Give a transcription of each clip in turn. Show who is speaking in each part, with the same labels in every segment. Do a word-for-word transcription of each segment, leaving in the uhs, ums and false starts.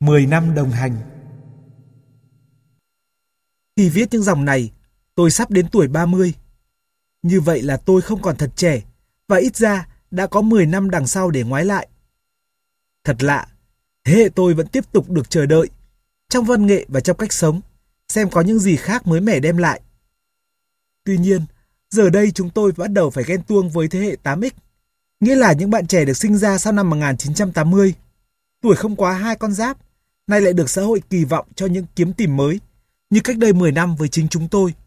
Speaker 1: mười năm đồng hành. Khi viết những dòng này, tôi sắp đến tuổi ba mươi. Như vậy là tôi không còn thật trẻ, và ít ra đã có mười năm đằng sau để ngoái lại. Thật lạ, thế hệ tôi vẫn tiếp tục được chờ đợi, trong văn nghệ và trong cách sống, xem có những gì khác mới mẻ đem lại. Tuy nhiên, giờ đây chúng tôi bắt đầu phải ghen tuông với thế hệ tám ích, nghĩa là những bạn trẻ được sinh ra sau năm một nghìn chín trăm tám mươi. Tuổi không quá hai con giáp, nay lại được xã hội kỳ vọng cho những kiếm tìm mới, như cách đây mười năm với chính chúng tôi.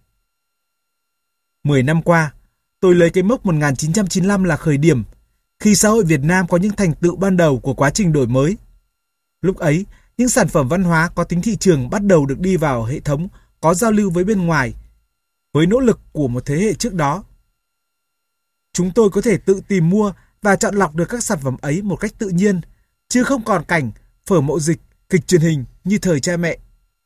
Speaker 1: mười năm qua, tôi lấy cái mốc một nghìn chín trăm chín mươi lăm là khởi điểm, khi xã hội Việt Nam có những thành tựu ban đầu của quá trình đổi mới. Lúc ấy, những sản phẩm văn hóa có tính thị trường bắt đầu được đi vào hệ thống có giao lưu với bên ngoài, với nỗ lực của một thế hệ trước đó. Chúng tôi có thể tự tìm mua và chọn lọc được các sản phẩm ấy một cách tự nhiên, chứ không còn cảnh phở mậu dịch, kịch truyền hình như thời cha mẹ.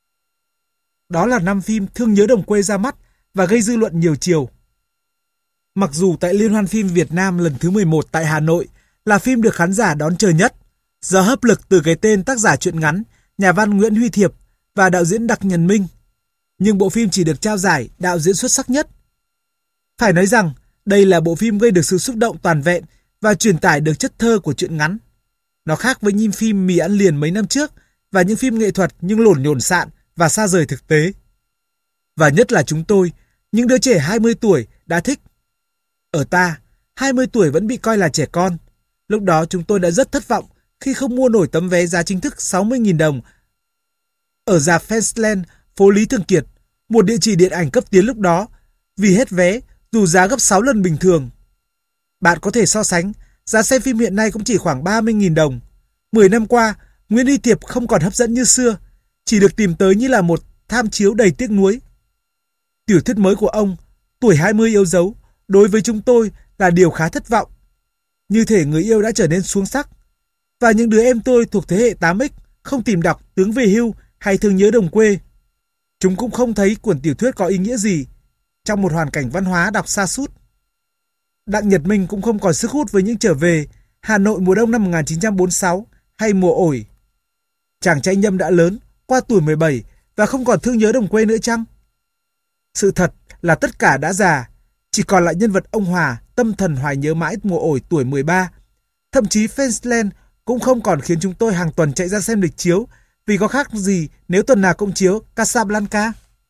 Speaker 1: Đó là năm phim Thương nhớ đồng quê ra mắt và gây dư luận nhiều chiều. Mặc dù tại Liên hoan phim Việt Nam lần thứ mười một tại Hà Nội là phim được khán giả đón chờ nhất, do hấp lực từ cái tên tác giả truyện ngắn, nhà văn Nguyễn Huy Thiệp và đạo diễn Đặng Nhật Minh, nhưng bộ phim chỉ được trao giải đạo diễn xuất sắc nhất. Phải nói rằng, đây là bộ phim gây được sự xúc động toàn vẹn và truyền tải được chất thơ của truyện ngắn. Nó khác với những phim mì ăn liền mấy năm trước và những phim nghệ thuật nhưng lổn nhổn xạn và xa rời thực tế. Và nhất là chúng tôi, những đứa trẻ hai mươi tuổi đã thích. Ở ta, hai mươi tuổi vẫn bị coi là trẻ con. Lúc đó chúng tôi đã rất thất vọng khi không mua nổi tấm vé giá chính thức sáu mươi nghìn đồng ở rạp Fansland, phố Lý Thường Kiệt, một địa chỉ điện ảnh cấp tiến lúc đó, vì hết vé dù giá gấp sáu lần bình thường. Bạn có thể so sánh, giá xem phim hiện nay cũng chỉ khoảng ba mươi nghìn đồng. mười năm qua, Nguyễn Huy Thiệp không còn hấp dẫn như xưa, chỉ được tìm tới như là một tham chiếu đầy tiếc nuối. Tiểu thuyết mới của ông, Tuổi hai mươi yêu dấu, đối với chúng tôi là điều khá thất vọng. Như thể người yêu đã trở nên xuống sắc. Và những đứa em tôi thuộc thế hệ tám ích không tìm đọc Tướng về hưu hay Thương nhớ đồng quê. Chúng cũng không thấy cuốn tiểu thuyết có ý nghĩa gì trong một hoàn cảnh văn hóa đọc sa sút. Đặng Nhật Minh cũng không còn sức hút với những trở về Hà Nội mùa đông năm một nghìn chín trăm bốn mươi sáu hay Mùa ổi. Chàng trai Nhâm đã lớn, qua tuổi mười bảy và không còn thương nhớ đồng quê nữa chăng? Sự thật là tất cả đã già, chỉ còn lại nhân vật ông Hòa tâm thần hoài nhớ mãi Mùa ổi tuổi mười ba. Thậm chí Fansland cũng không còn khiến chúng tôi hàng tuần chạy ra xem lịch chiếu, vì có khác gì nếu tuần nào cũng chiếu Casablanca.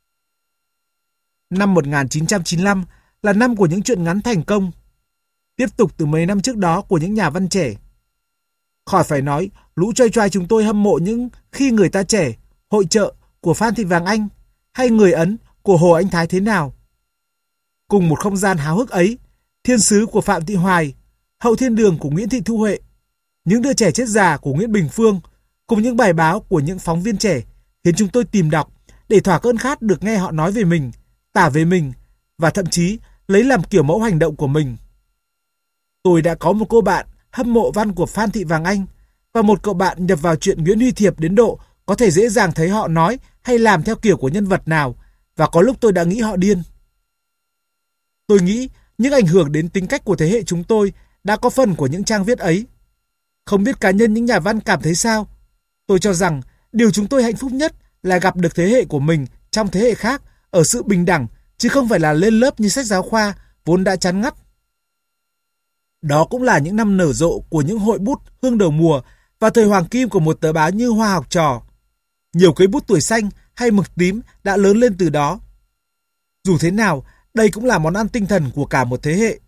Speaker 1: Năm một nghìn chín trăm chín mươi lăm là năm của những truyện ngắn thành công, tiếp tục từ mấy năm trước đó của những nhà văn trẻ. Khỏi phải nói, lũ trai trai chúng tôi hâm mộ những Khi người ta trẻ, Hội chợ của Phan Thị Vàng Anh hay Người Ấn của Hồ Anh Thái thế nào. Cùng một không gian háo hức ấy, Thiên sứ của Phạm Thị Hoài, Hậu thiên đường của Nguyễn Thị Thu Huệ, Những đứa trẻ chết già của Nguyễn Bình Phương, cùng những bài báo của những phóng viên trẻ khiến chúng tôi tìm đọc để thỏa cơn khát được nghe họ nói về mình, tả về mình và thậm chí lấy làm kiểu mẫu hành động của mình. Tôi đã có một cô bạn hâm mộ văn của Phan Thị Vàng Anh và một cậu bạn nhập vào chuyện Nguyễn Huy Thiệp đến độ có thể dễ dàng thấy họ nói hay làm theo kiểu của nhân vật nào, và có lúc tôi đã nghĩ họ điên. Tôi nghĩ những ảnh hưởng đến tính cách của thế hệ chúng tôi đã có phần của những trang viết ấy. Không biết cá nhân những nhà văn cảm thấy sao? Tôi cho rằng điều chúng tôi hạnh phúc nhất là gặp được thế hệ của mình trong thế hệ khác ở sự bình đẳng, chứ không phải là lên lớp như sách giáo khoa vốn đã chán ngắt. Đó cũng là những năm nở rộ của những hội bút hương đầu mùa và thời hoàng kim của một tờ báo như Hoa Học Trò. Nhiều cây bút tuổi xanh hay mực tím đã lớn lên từ đó. Dù thế nào, đây cũng là món ăn tinh thần của cả một thế hệ.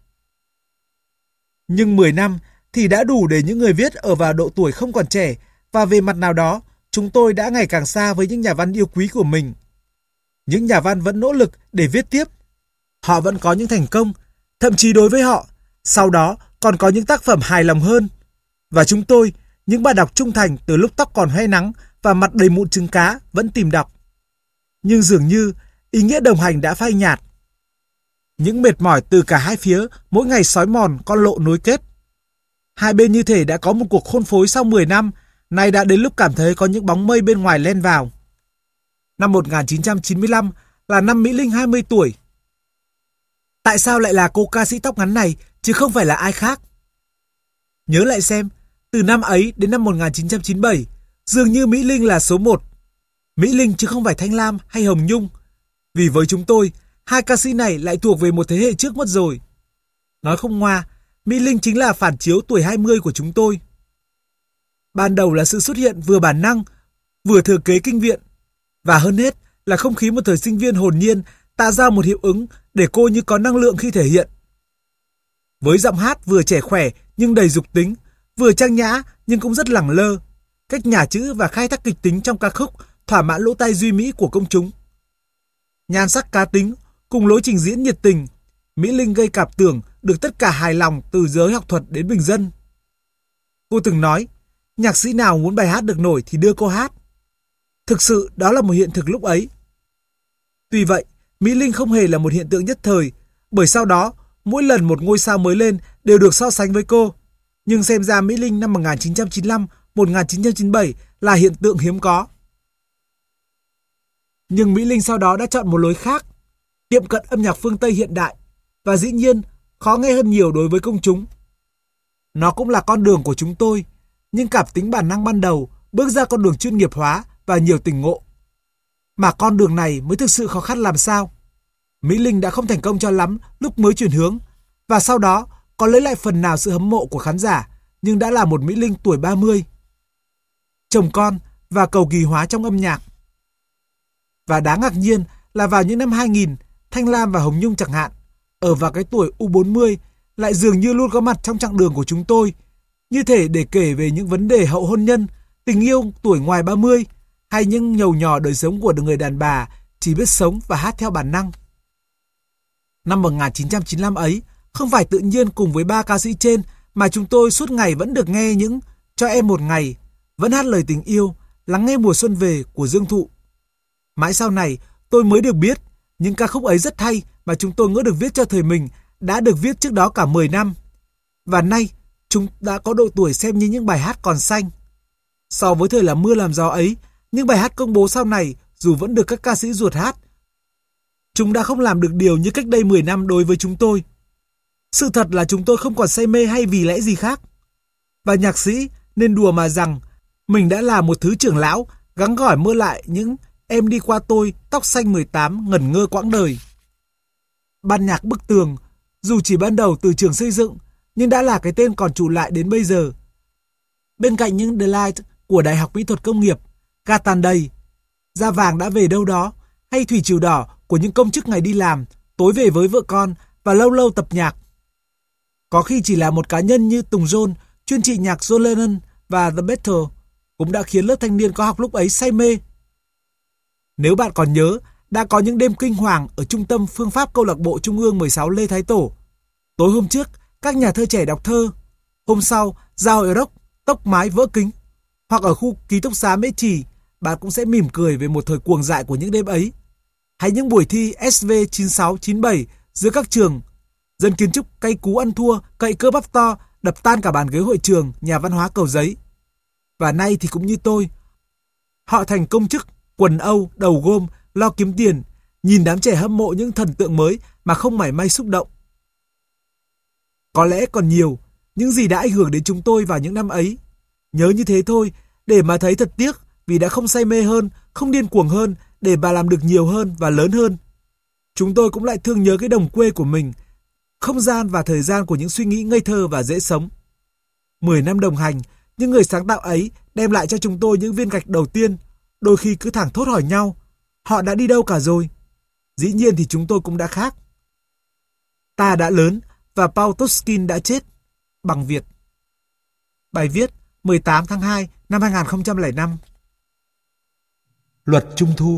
Speaker 1: Nhưng mười năm thì đã đủ để những người viết ở vào độ tuổi không còn trẻ, và về mặt nào đó, chúng tôi đã ngày càng xa với những nhà văn yêu quý của mình. Những nhà văn vẫn nỗ lực để viết tiếp. Họ vẫn có những thành công, thậm chí đối với họ, sau đó còn có những tác phẩm hài lòng hơn. Và chúng tôi, những bạn đọc trung thành từ lúc tóc còn hoe nắng và mặt đầy mụn trứng cá, vẫn tìm đọc. Nhưng dường như ý nghĩa đồng hành đã phai nhạt. Những mệt mỏi từ cả hai phía mỗi ngày xói mòn con lộ nối kết. Hai bên như thể đã có một cuộc hôn phối sau mười năm, nay đã đến lúc cảm thấy có những bóng mây bên ngoài len vào. Năm một nghìn chín trăm chín mươi lăm là năm Mỹ Linh hai mươi tuổi. Tại sao lại là cô ca sĩ tóc ngắn này chứ không phải là ai khác? Nhớ lại xem, từ năm ấy đến năm một nghìn chín trăm chín mươi bảy, Dường như Mỹ Linh là số một. Mỹ Linh chứ không phải Thanh Lam hay Hồng Nhung. Vì với chúng tôi, hai ca sĩ này lại thuộc về một thế hệ trước mất rồi. Nói không ngoa, Mỹ Linh chính là phản chiếu tuổi hai mươi của chúng tôi. Ban đầu là sự xuất hiện vừa bản năng, vừa thừa kế kinh viện. Và hơn hết là không khí một thời sinh viên hồn nhiên tạo ra một hiệu ứng để cô như có năng lượng khi thể hiện. Với giọng hát vừa trẻ khỏe nhưng đầy dục tính, vừa trang nhã nhưng cũng rất lẳng lơ, cách nhả chữ và khai thác kịch tính trong ca khúc thỏa mãn lỗ tai duy mỹ của công chúng. Nhan sắc cá tính cùng lối trình diễn nhiệt tình, Mỹ Linh gây cảm tưởng được tất cả hài lòng từ giới học thuật đến bình dân. Cô từng nói, nhạc sĩ nào muốn bài hát được nổi thì đưa cô hát. Thực sự đó là một hiện thực lúc ấy. Tuy vậy, Mỹ Linh không hề là một hiện tượng nhất thời, bởi sau đó, mỗi lần một ngôi sao mới lên đều được so sánh với cô. Nhưng xem ra Mỹ Linh năm một nghìn chín trăm chín mươi lăm, một nghìn chín trăm chín mươi bảy là hiện tượng hiếm có. Nhưng Mỹ Linh sau đó đã chọn một lối khác, tiệm cận âm nhạc phương Tây hiện đại, và dĩ nhiên khó nghe hơn nhiều đối với công chúng. Nó cũng là con đường của chúng tôi, nhưng cảm tính bản năng ban đầu bước ra con đường chuyên nghiệp hóa và nhiều tỉnh ngộ. Mà con đường này mới thực sự khó khăn làm sao. Mỹ Linh đã không thành công cho lắm lúc mới chuyển hướng, và sau đó có lấy lại phần nào sự hâm mộ của khán giả, nhưng đã là một Mỹ Linh tuổi ba mươi. Chồng con và cầu kỳ hóa trong âm nhạc. Và đáng ngạc nhiên là vào những năm hai nghìn, Thanh Lam và Hồng Nhung chẳng hạn, ở vào cái tuổi u bốn mươi, lại dường như luôn có mặt trong chặng đường của chúng tôi, như thể để kể về những vấn đề hậu hôn nhân, tình yêu tuổi ngoài ba mươi, hay những nhầu nhò đời sống của người đàn bà chỉ biết sống và hát theo bản năng. Năm một nghìn chín trăm chín mươi lăm ấy, không phải tự nhiên cùng với ba ca sĩ trên mà chúng tôi suốt ngày vẫn được nghe những Cho Em Một Ngày, vẫn hát lời tình yêu, Lắng Nghe Mùa Xuân Về của Dương Thụ. Mãi sau này, tôi mới được biết những ca khúc ấy rất hay mà chúng tôi ngỡ được viết cho thời mình đã được viết trước đó cả mười năm. Và nay, chúng đã có độ tuổi xem như những bài hát còn xanh. So với thời làm mưa làm gió ấy, những bài hát công bố sau này dù vẫn được các ca sĩ ruột hát, chúng đã không làm được điều như cách đây mười năm đối với chúng tôi. Sự thật là chúng tôi không còn say mê hay vì lẽ gì khác. Và nhạc sĩ nên đùa mà rằng mình đã là một thứ trưởng lão gắng gỏi mơ lại những Em Đi Qua Tôi, Tóc Xanh mười tám ngẩn ngơ quãng đời. Ban nhạc Bức Tường, dù chỉ ban đầu từ trường xây dựng, nhưng đã là cái tên còn trụ lại đến bây giờ. Bên cạnh những Delight của Đại học Mỹ thuật Công nghiệp, Ca Tàn Đầy, Da Vàng Đã Về Đâu Đó, hay Thủy Triều Đỏ của những công chức ngày đi làm, tối về với vợ con và lâu lâu tập nhạc. Có khi chỉ là một cá nhân như Tùng John, chuyên trị nhạc John Lennon và The Beatles, cũng đã khiến lớp thanh niên có học lúc ấy say mê. Nếu bạn còn nhớ, đã có những đêm kinh hoàng ở trung tâm phương pháp câu lạc bộ Trung ương mười sáu Lê Thái Tổ. Tối hôm trước, các nhà thơ trẻ đọc thơ. Hôm sau, ra hội rock, tóc mái vỡ kính. Hoặc ở khu ký túc xá Mễ Trì, bạn cũng sẽ mỉm cười về một thời cuồng dại của những đêm ấy. Hay những buổi thi ét vê chín sáu chín bảy giữa các trường. Dân kiến trúc cay cú ăn thua, cậy cơ bắp to, đập tan cả bàn ghế hội trường, nhà văn hóa Cầu Giấy. Và nay thì cũng như tôi. Họ thành công chức, quần Âu, đầu gôm, lo kiếm tiền, nhìn đám trẻ hâm mộ những thần tượng mới mà không mảy may xúc động. Có lẽ còn nhiều, những gì đã ảnh hưởng đến chúng tôi vào những năm ấy. Nhớ như thế thôi, để mà thấy thật tiếc vì đã không say mê hơn, không điên cuồng hơn, để bà làm được nhiều hơn và lớn hơn. Chúng tôi cũng lại thương nhớ cái đồng quê của mình, không gian và thời gian của những suy nghĩ ngây thơ và dễ sống. Mười năm đồng hành, những người sáng tạo ấy đem lại cho chúng tôi những viên gạch đầu tiên, đôi khi cứ thẳng thốt hỏi nhau, họ đã đi đâu cả rồi? Dĩ nhiên thì chúng tôi cũng đã khác. Ta đã lớn và Paul Toskin đã chết. Bằng Việt. Bài viết mười tám tháng hai năm hai nghìn không trăm lẻ năm. Luật Trung Thu.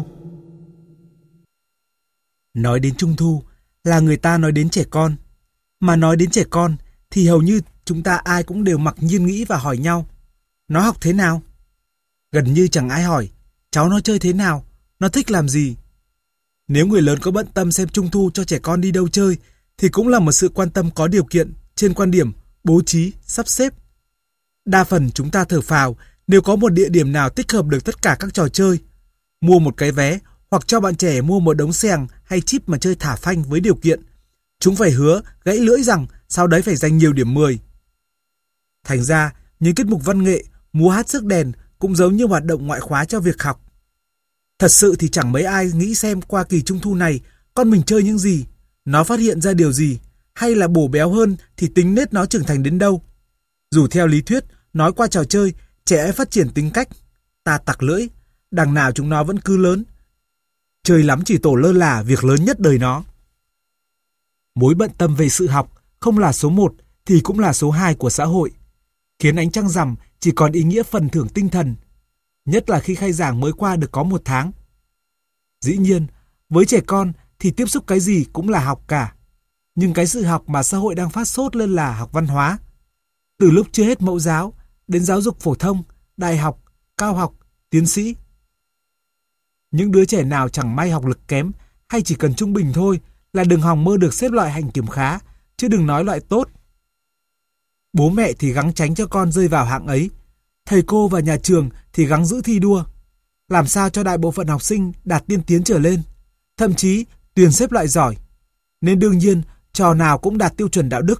Speaker 1: Nói đến Trung Thu là người ta nói đến trẻ con. Mà nói đến trẻ con thì hầu như chúng ta ai cũng đều mặc nhiên nghĩ và hỏi nhau. Nó học thế nào? Gần như chẳng ai hỏi cháu nó chơi thế nào, nó thích làm gì. Nếu người lớn có bận tâm xem Trung Thu cho trẻ con đi đâu chơi thì cũng là một sự quan tâm có điều kiện trên quan điểm bố trí, sắp xếp. Đa phần chúng ta thở phào nếu có một địa điểm nào tích hợp được tất cả các trò chơi. Mua một cái vé hoặc cho bạn trẻ mua một đống xèng hay chip mà chơi thả phanh với điều kiện chúng phải hứa gãy lưỡi rằng sau đấy phải giành nhiều điểm mười. Thành ra, những tiết mục văn nghệ, múa hát rước đèn, cũng giống như hoạt động ngoại khóa cho việc học. Thật sự thì chẳng mấy ai nghĩ xem qua kỳ trung thu này con mình chơi những gì, nó phát hiện ra điều gì, hay là bổ béo hơn thì tính nết nó trưởng thành đến đâu. Dù theo lý thuyết, nói qua trò chơi, trẻ em phát triển tính cách, ta tặc lưỡi, đằng nào chúng nó vẫn cứ lớn. Chơi lắm chỉ tổ lơ là việc lớn nhất đời nó. Mối bận tâm về sự học không là số một thì cũng là số hai của xã hội, khiến ánh trăng rằm chỉ còn ý nghĩa phần thưởng tinh thần, nhất là khi khai giảng mới qua được có một tháng. Dĩ nhiên, với trẻ con thì tiếp xúc cái gì cũng là học cả, nhưng cái sự học mà xã hội đang phát sốt lên là học văn hóa. Từ lúc chưa hết mẫu giáo, đến giáo dục phổ thông, đại học, cao học, tiến sĩ. Những đứa trẻ nào chẳng may học lực kém hay chỉ cần trung bình thôi là đừng hòng mơ được xếp loại hạnh kiểm khá, chứ đừng nói loại tốt. Bố mẹ thì gắng tránh cho con rơi vào hạng ấy, thầy cô và nhà trường thì gắng giữ thi đua, làm sao cho đại bộ phận học sinh đạt tiên tiến trở lên, thậm chí tuyển xếp loại giỏi, nên đương nhiên trò nào cũng đạt tiêu chuẩn đạo đức.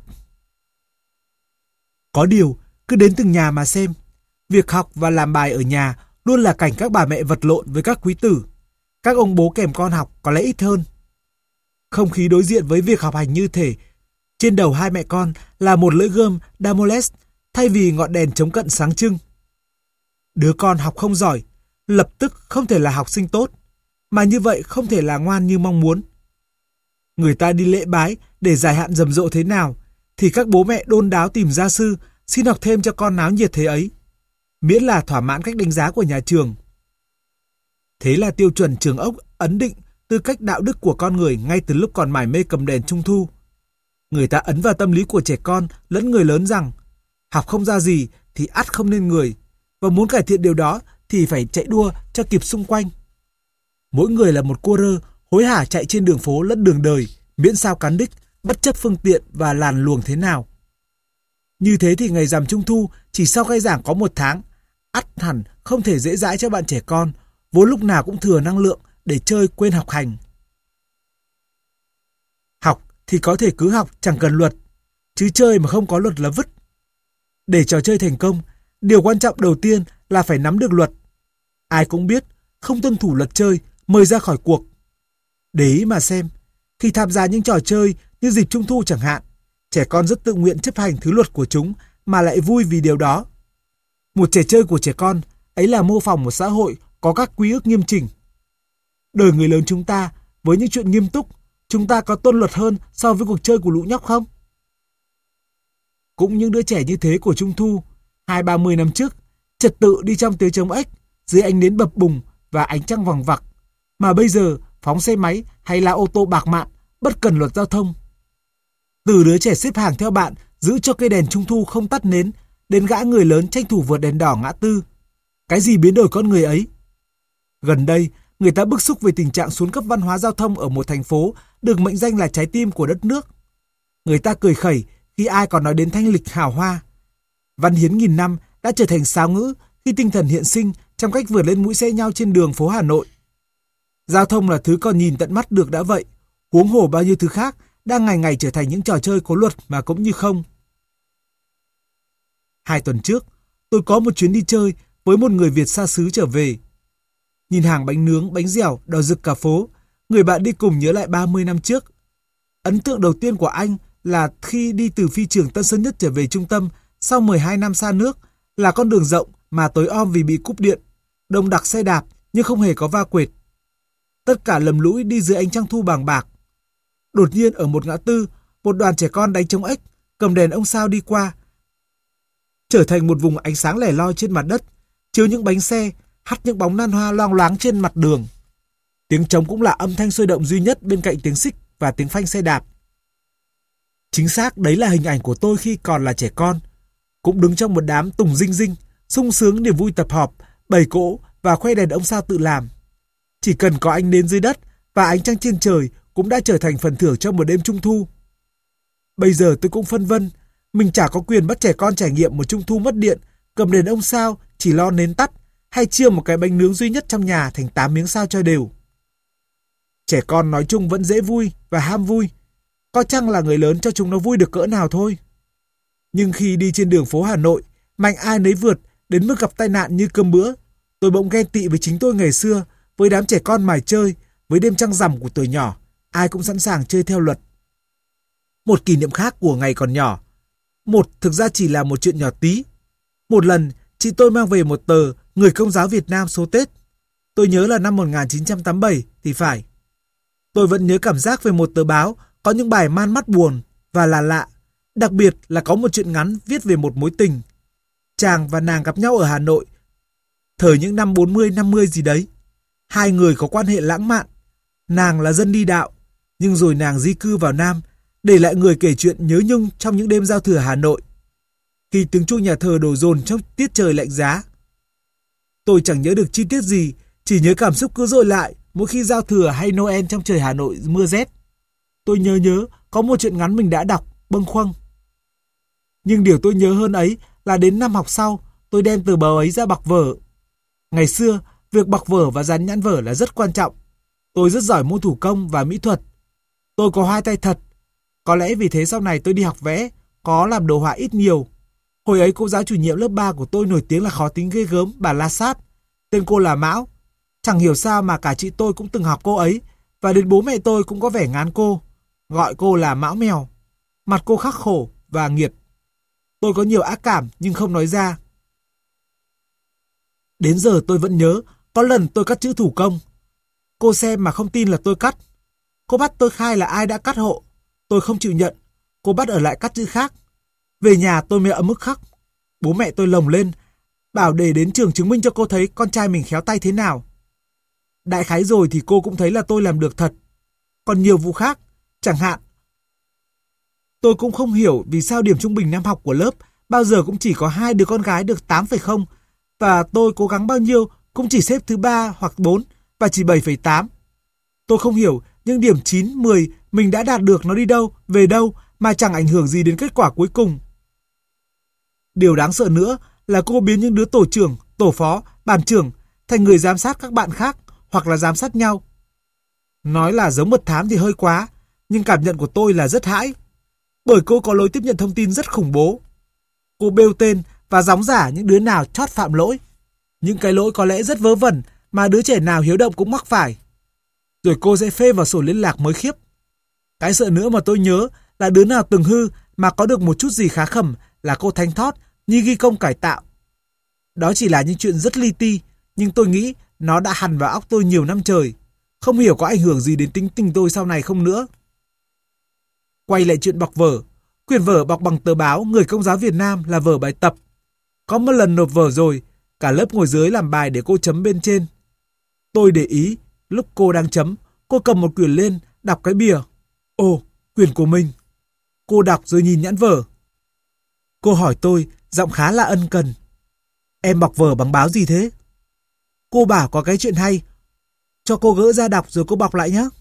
Speaker 1: Có điều, cứ đến từng nhà mà xem, việc học và làm bài ở nhà luôn là cảnh các bà mẹ vật lộn với các quý tử, các ông bố kèm con học có lẽ ít hơn. Không khí đối diện với việc học hành như thể trên đầu hai mẹ con là một lưỡi gươm Damocles thay vì ngọn đèn chống cận sáng trưng. Đứa con học không giỏi, lập tức không thể là học sinh tốt, mà như vậy không thể là ngoan như mong muốn. Người ta đi lễ bái để giải hạn rầm rộ thế nào, thì các bố mẹ đôn đáo tìm gia sư xin học thêm cho con náo nhiệt thế ấy, miễn là thỏa mãn cách đánh giá của nhà trường. Thế là tiêu chuẩn trường ốc ấn định tư cách đạo đức của con người ngay từ lúc còn mải mê cầm đèn trung thu. Người ta ấn vào tâm lý của trẻ con lẫn người lớn rằng học không ra gì thì ắt không nên người, và muốn cải thiện điều đó thì phải chạy đua cho kịp xung quanh. Mỗi người là một cua rơ hối hả chạy trên đường phố lẫn đường đời, miễn sao cán đích, bất chấp phương tiện và làn luồng thế nào. Như thế thì ngày rằm trung thu chỉ sau khai giảng có một tháng, ắt hẳn không thể dễ dãi cho bạn trẻ con, vốn lúc nào cũng thừa năng lượng để chơi quên học hành. Học thì có thể cứ học chẳng cần luật, chứ chơi mà không có luật là vứt. Để trò chơi thành công, điều quan trọng đầu tiên là phải nắm được luật. Ai cũng biết, không tuân thủ luật chơi, mời ra khỏi cuộc. Để ý mà xem, khi tham gia những trò chơi như dịp trung thu chẳng hạn, trẻ con rất tự nguyện chấp hành thứ luật của chúng mà lại vui vì điều đó. Một trò chơi của trẻ con ấy là mô phỏng một xã hội có các quy ước nghiêm chỉnh. Đời người lớn chúng ta, với những chuyện nghiêm túc, chúng ta có tuân luật hơn so với cuộc chơi của lũ nhóc không? Cũng những đứa trẻ như thế của trung thu, hai ba mươi năm trước, trật tự đi trong tiếng trống ếch, dưới ánh nến bập bùng và ánh trăng vằng vặc, mà bây giờ phóng xe máy hay là ô tô bạc mạn, bất cần luật giao thông. Từ đứa trẻ xếp hàng theo bạn giữ cho cây đèn trung thu không tắt nến, đến gã người lớn tranh thủ vượt đèn đỏ ngã tư. Cái gì biến đổi con người ấy? Gần đây, người ta bức xúc về tình trạng xuống cấp văn hóa giao thông ở một thành phố được mệnh danh là trái tim của đất nước. Người ta cười khẩy khi ai còn nói đến thanh lịch hào hoa. Văn hiến nghìn năm đã trở thành sáo ngữ khi tinh thần hiện sinh trong cách vượt lên mũi xe nhau trên đường phố Hà Nội. Giao thông là thứ còn nhìn tận mắt được đã vậy, huống hồ bao nhiêu thứ khác đang ngày ngày trở thành những trò chơi có luật mà cũng như không. Hai tuần trước, tôi có một chuyến đi chơi với một người Việt xa xứ trở về. Nhìn hàng bánh nướng, bánh dẻo đỏ rực cả phố, người bạn đi cùng nhớ lại ba mươi năm trước. Ấn tượng đầu tiên của anh là khi đi từ phi trường Tân Sơn Nhất trở về trung tâm sau mười hai năm xa nước, là con đường rộng mà tối om vì bị cúp điện, đông đặc xe đạp nhưng không hề có va quệt. Tất cả lầm lũi đi dưới ánh trăng thu bàng bạc. Đột nhiên ở một ngã tư, một đoàn trẻ con đánh trống ếch, cầm đèn ông sao đi qua, trở thành một vùng ánh sáng lẻ loi trên mặt đất, chiếu những bánh xe, hắt những bóng nan hoa loang loáng trên mặt đường. Tiếng trống cũng là âm thanh sôi động duy nhất bên cạnh tiếng xích và tiếng phanh xe đạp. Chính xác đấy là hình ảnh của tôi khi còn là trẻ con, cũng đứng trong một đám tùng rinh rinh, sung sướng niềm vui tập họp, bày cỗ và khoe đèn ông sao tự làm. Chỉ cần có ánh nến dưới đất và ánh trăng trên trời cũng đã trở thành phần thưởng cho một đêm trung thu. Bây giờ tôi cũng phân vân, mình chả có quyền bắt trẻ con trải nghiệm một trung thu mất điện, cầm đèn ông sao chỉ lo nến tắt, hay chia một cái bánh nướng duy nhất trong nhà thành tám miếng sao cho đều. Trẻ con nói chung vẫn dễ vui và ham vui, có chăng là người lớn cho chúng nó vui được cỡ nào thôi. Nhưng khi đi trên đường phố Hà Nội, mạnh ai nấy vượt đến mức gặp tai nạn như cơm bữa. Tôi bỗng ghen tị với chính tôi ngày xưa, với đám trẻ con mải chơi, với đêm trăng rằm của tuổi nhỏ, ai cũng sẵn sàng chơi theo luật. Một kỷ niệm khác của ngày còn nhỏ. Một thực ra chỉ là một chuyện nhỏ tí. Một lần, chị tôi mang về một tờ Người Công giáo Việt Nam số Tết. Tôi nhớ là năm một nghìn chín trăm tám mươi bảy thì phải. Tôi vẫn nhớ cảm giác về một tờ báo có những bài man mắt buồn và là lạ. Đặc biệt là có một chuyện ngắn viết về một mối tình. Chàng và nàng gặp nhau ở Hà Nội thời những năm bốn mươi năm mươi gì đấy. Hai người có quan hệ lãng mạn. Nàng là dân đi đạo, nhưng rồi nàng di cư vào Nam, để lại người kể chuyện nhớ nhung trong những đêm giao thừa Hà Nội, khi tiếng chuông nhà thờ đổ dồn trong tiết trời lạnh giá. Tôi chẳng nhớ được chi tiết gì, chỉ nhớ cảm xúc cứ dội lại mỗi khi giao thừa hay Noel trong trời Hà Nội mưa rét. Tôi nhớ nhớ có một chuyện ngắn mình đã đọc, bâng khuâng. Nhưng điều tôi nhớ hơn ấy là đến năm học sau, tôi đem tờ báo ấy ra bọc vở. Ngày xưa, việc bọc vở và dán nhãn vở là rất quan trọng. Tôi rất giỏi môn thủ công và mỹ thuật. Tôi có hai tay thật. Có lẽ vì thế sau này tôi đi học vẽ, có làm đồ họa ít nhiều. Hồi ấy cô giáo chủ nhiệm lớp ba của tôi nổi tiếng là khó tính ghê gớm, bà La Sát. Tên cô là Mão. Chẳng hiểu sao mà cả chị tôi cũng từng học cô ấy, và đến bố mẹ tôi cũng có vẻ ngán cô, gọi cô là Mão Mèo. Mặt cô khắc khổ và nghiệt. Tôi có nhiều ác cảm nhưng không nói ra. Đến giờ tôi vẫn nhớ, có lần tôi cắt chữ thủ công. Cô xem mà không tin là tôi cắt. Cô bắt tôi khai là ai đã cắt hộ. Tôi không chịu nhận. Cô bắt ở lại cắt chữ khác. Về nhà tôi mới ấm ức khóc. Bố mẹ tôi lồng lên, bảo để đến trường chứng minh cho cô thấy con trai mình khéo tay thế nào. Đại khái rồi thì cô cũng thấy là tôi làm được thật. Còn nhiều vụ khác, chẳng hạn, tôi cũng không hiểu vì sao điểm trung bình năm học của lớp bao giờ cũng chỉ có hai đứa con gái được tám phẩy không, và tôi cố gắng bao nhiêu cũng chỉ xếp thứ ba hoặc bốn và chỉ bảy phẩy tám. Tôi không hiểu nhưng điểm chín, mười mình đã đạt được nó đi đâu, về đâu mà chẳng ảnh hưởng gì đến kết quả cuối cùng. Điều đáng sợ nữa là cô biến những đứa tổ trưởng, tổ phó, bàn trưởng thành người giám sát các bạn khác hoặc là giám sát nhau. Nói là giống mật thám thì hơi quá, nhưng cảm nhận của tôi là rất hãi. Bởi cô có lối tiếp nhận thông tin rất khủng bố. Cô bêu tên và gióng giả những đứa nào chót phạm lỗi. Những cái lỗi có lẽ rất vớ vẩn mà đứa trẻ nào hiếu động cũng mắc phải. Rồi cô sẽ phê vào sổ liên lạc mới khiếp. Cái sợ nữa mà tôi nhớ là đứa nào từng hư mà có được một chút gì khá khẩm là cô thánh thót như ghi công cải tạo. Đó chỉ là những chuyện rất li ti, nhưng tôi nghĩ nó đã hằn vào óc tôi nhiều năm trời. Không hiểu có ảnh hưởng gì đến tính tình tôi sau này không nữa. Quay lại chuyện bọc vở. Quyển vở bọc bằng tờ báo Người Công giáo Việt Nam là vở bài tập. Có một lần nộp vở rồi, cả lớp ngồi dưới làm bài để cô chấm bên trên. Tôi để ý, lúc cô đang chấm, cô cầm một quyển lên, đọc cái bìa. Ồ, quyển của mình. Cô đọc rồi nhìn nhãn vở. Cô hỏi tôi, giọng khá là ân cần. Em bọc vở bằng báo gì thế? Cô bảo có cái chuyện hay. Cho cô gỡ ra đọc rồi cô bọc lại nhé.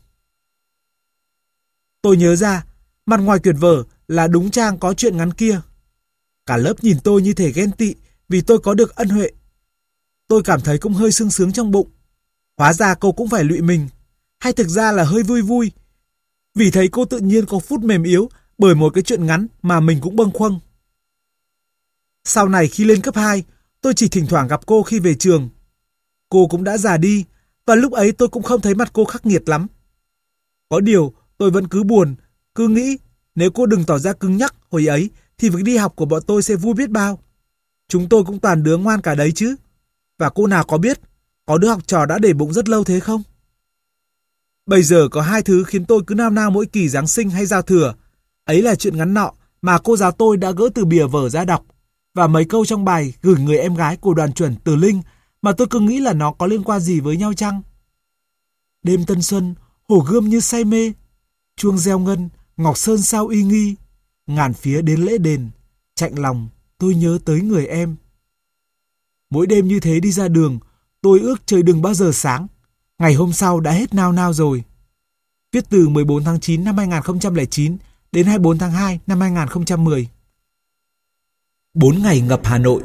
Speaker 1: Tôi nhớ ra, mặt ngoài quyển vở là đúng trang có chuyện ngắn kia. Cả lớp nhìn tôi như thể ghen tị vì tôi có được ân huệ. Tôi cảm thấy cũng hơi sung sướng trong bụng. Hóa ra cô cũng phải lụy mình. Hay thực ra là hơi vui vui, vì thấy cô tự nhiên có phút mềm yếu bởi một cái chuyện ngắn mà mình cũng bâng khuâng. Sau này khi lên cấp hai, tôi chỉ thỉnh thoảng gặp cô khi về trường. Cô cũng đã già đi, và lúc ấy tôi cũng không thấy mặt cô khắc nghiệt lắm. Có điều, tôi vẫn cứ buồn, cứ nghĩ nếu cô đừng tỏ ra cứng nhắc hồi ấy thì việc đi học của bọn tôi sẽ vui biết bao. Chúng tôi cũng toàn đứa ngoan cả đấy chứ. Và cô nào có biết, có đứa học trò đã để bụng rất lâu thế không? Bây giờ có hai thứ khiến tôi cứ nao nao mỗi kỳ Giáng sinh hay giao thừa. Ấy là chuyện ngắn nọ mà cô giáo tôi đã gỡ từ bìa vở ra đọc, và mấy câu trong bài gửi người em gái của đoàn chuẩn Từ Linh mà tôi cứ nghĩ là nó có liên quan gì với nhau chăng? Đêm tân xuân, hồ gươm như say mê, chuông reo ngân, ngọc sơn sao uy nghi, ngàn phía đến lễ đền, chạnh lòng tôi nhớ tới người em. Mỗi đêm như thế đi ra đường, tôi ước trời đừng bao giờ sáng. Ngày hôm sau đã hết nao nao rồi. Viết từ mười bốn tháng chín năm hai nghìn không trăm lẻ chín đến hai mươi bốn tháng hai năm hai nghìn không trăm mười. Bốn ngày ngập Hà Nội.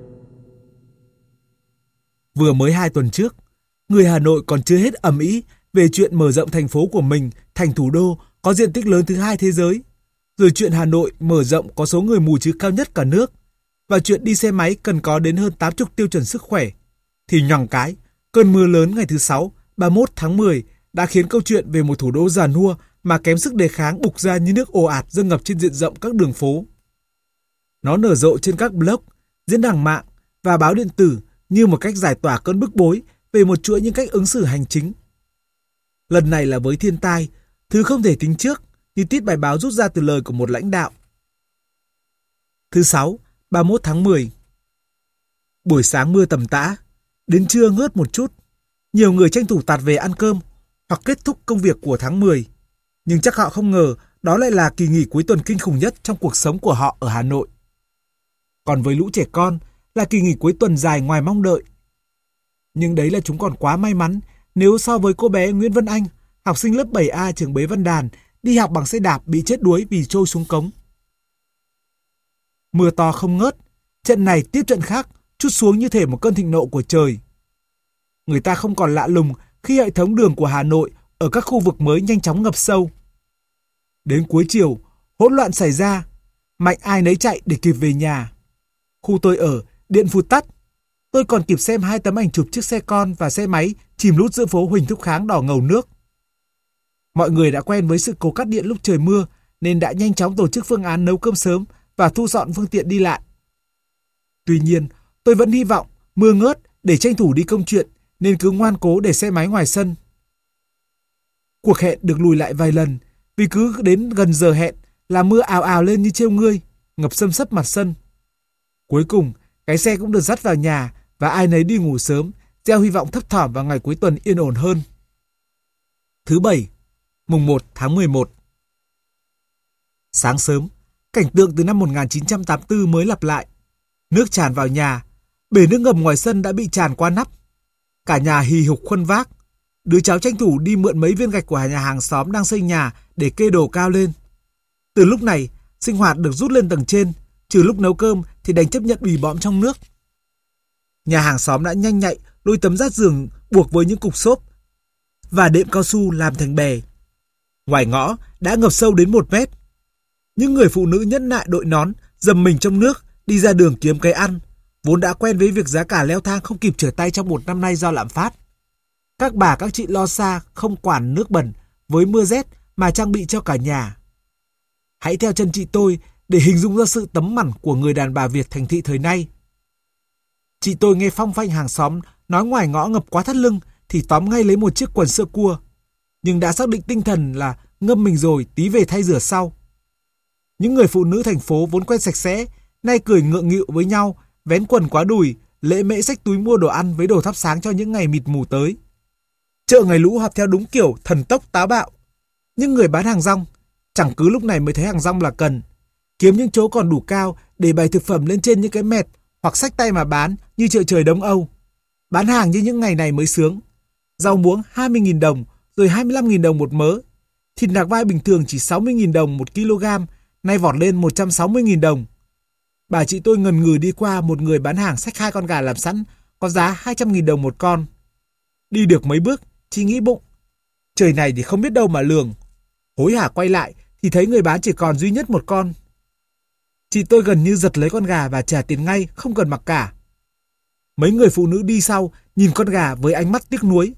Speaker 1: Vừa mới hai tuần trước, người Hà Nội còn chưa hết ầm ĩ về chuyện mở rộng thành phố của mình thành thủ đô có diện tích lớn thứ hai thế giới. Rồi chuyện Hà Nội mở rộng có số người mù chữ cao nhất cả nước. và chuyện đi xe máy cần có đến hơn tám mươi tiêu chuẩn sức khỏe, thì nhoằng cái, cơn mưa lớn ngày thứ Sáu, ba mươi mốt tháng mười đã khiến câu chuyện về một thủ đô già nua mà kém sức đề kháng bục ra như nước ồ ạt dâng ngập trên diện rộng các đường phố. Nó nở rộ trên các blog, diễn đàn mạng và báo điện tử như một cách giải tỏa cơn bức bối về một chuỗi những cách ứng xử hành chính. Lần này là với thiên tai, thứ không thể tính trước, như tít bài báo rút ra từ lời của một lãnh đạo. Thứ Sáu, ba mươi mốt tháng mười. Buổi sáng mưa tầm tã, đến trưa ngớt một chút. Nhiều người tranh thủ tạt về ăn cơm hoặc kết thúc công việc của tháng mười. Nhưng chắc họ không ngờ đó lại là kỳ nghỉ cuối tuần kinh khủng nhất trong cuộc sống của họ ở Hà Nội. Còn với lũ trẻ con là kỳ nghỉ cuối tuần dài ngoài mong đợi. Nhưng đấy là chúng còn quá may mắn nếu so với cô bé Nguyễn Vân Anh, học sinh lớp bảy A trường Bế Văn Đàn, đi học bằng xe đạp bị chết đuối vì trôi xuống cống. Mưa to không ngớt, trận này tiếp trận khác trút xuống như thể một cơn thịnh nộ của trời. Người ta không còn lạ lùng khi hệ thống đường của Hà Nội ở các khu vực mới nhanh chóng ngập sâu. Đến cuối chiều, hỗn loạn xảy ra, mạnh ai nấy chạy để kịp về nhà. Khu tôi ở, điện vụt tắt. Tôi còn kịp xem hai tấm ảnh chụp chiếc xe con và xe máy chìm lút giữa phố Huỳnh Thúc Kháng đỏ ngầu nước. Mọi người đã quen với sự cố cắt điện lúc trời mưa nên đã nhanh chóng tổ chức phương án nấu cơm sớm và thu dọn phương tiện đi lại. Tuy nhiên, tôi vẫn hy vọng mưa ngớt để tranh thủ đi công chuyện nên cứ ngoan cố để xe máy ngoài sân. Cuộc hẹn được lùi lại vài lần vì cứ đến gần giờ hẹn là mưa ào ào lên như trêu ngươi, ngập xâm xấp mặt sân. Cuối cùng, cái xe cũng được dắt vào nhà và ai nấy đi ngủ sớm, gieo hy vọng thấp thỏm vào ngày cuối tuần yên ổn hơn. Thứ Bảy, mùng một tháng mười một. Sáng sớm, cảnh tượng từ năm một nghìn chín trăm tám mươi tư mới lặp lại. Nước tràn vào nhà, bể nước ngầm ngoài sân đã bị tràn qua nắp. Cả nhà hì hục khuân vác. Đứa cháu tranh thủ đi mượn mấy viên gạch của nhà hàng xóm đang xây nhà để kê đồ cao lên. Từ lúc này, sinh hoạt được rút lên tầng trên, trừ lúc nấu cơm thì đành chấp nhận bì bõm trong nước. Nhà hàng xóm đã nhanh nhạy lôi tấm rát giường buộc với những cục xốp và đệm cao su làm thành bè. Ngoài ngõ đã ngập sâu đến một mét. Những người phụ nữ nhẫn nại đội nón, dầm mình trong nước, đi ra đường kiếm cái ăn, vốn đã quen với việc giá cả leo thang không kịp trở tay trong một năm nay do lạm phát. Các bà các chị lo xa không quản nước bẩn với mưa rét mà trang bị cho cả nhà. Hãy theo chân chị tôi để hình dung ra sự tấm mẳn của người đàn bà Việt thành thị thời nay. Chị tôi nghe phong phanh hàng xóm nói ngoài ngõ ngập quá thắt lưng thì tóm ngay lấy một chiếc quần sơ cua, nhưng đã xác định tinh thần là ngâm mình rồi tí về thay rửa sau. Những người phụ nữ thành phố vốn quen sạch sẽ, nay cười ngượng nghịu với nhau, vén quần quá đùi, lễ mễ xách túi mua đồ ăn với đồ thắp sáng cho những ngày mịt mù tới. Chợ ngày lũ họp theo đúng kiểu thần tốc táo bạo. Những người bán hàng rong, chẳng cứ lúc này mới thấy hàng rong là cần, kiếm những chỗ còn đủ cao để bày thực phẩm lên trên những cái mẹt hoặc xách tay mà bán như chợ trời Đông Âu. Bán hàng như những ngày này mới sướng. Rau muống hai mươi nghìn đồng, rồi hai mươi lăm nghìn đồng một mớ. Thịt nạc vai bình thường chỉ sáu mươi nghìn đồng một kg, nay vọt lên một trăm sáu mươi nghìn đồng. Bà chị tôi ngần ngừ đi qua một người bán hàng xách hai con gà làm sẵn, có giá hai trăm nghìn đồng một con. Đi được mấy bước, chị nghĩ bụng, trời này thì không biết đâu mà lường. Hối hả quay lại thì thấy người bán chỉ còn duy nhất một con. Chị tôi gần như giật lấy con gà và trả tiền ngay, không cần mặc cả. Mấy người phụ nữ đi sau nhìn con gà với ánh mắt tiếc nuối.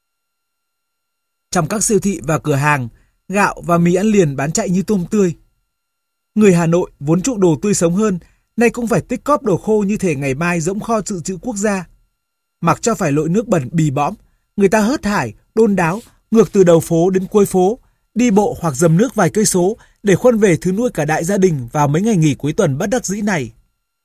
Speaker 1: Trong các siêu thị và cửa hàng, gạo và mì ăn liền bán chạy như tôm tươi. Người Hà Nội vốn chuộng đồ tươi sống hơn, nay cũng phải tích cóp đồ khô như thể ngày mai rỗng kho dự trữ quốc gia. Mặc cho phải lội nước bẩn bì bõm, người ta hớt hải, đôn đáo, ngược từ đầu phố đến cuối phố, đi bộ hoặc dầm nước vài cây số để khuân về thứ nuôi cả đại gia đình vào mấy ngày nghỉ cuối tuần bất đắc dĩ này.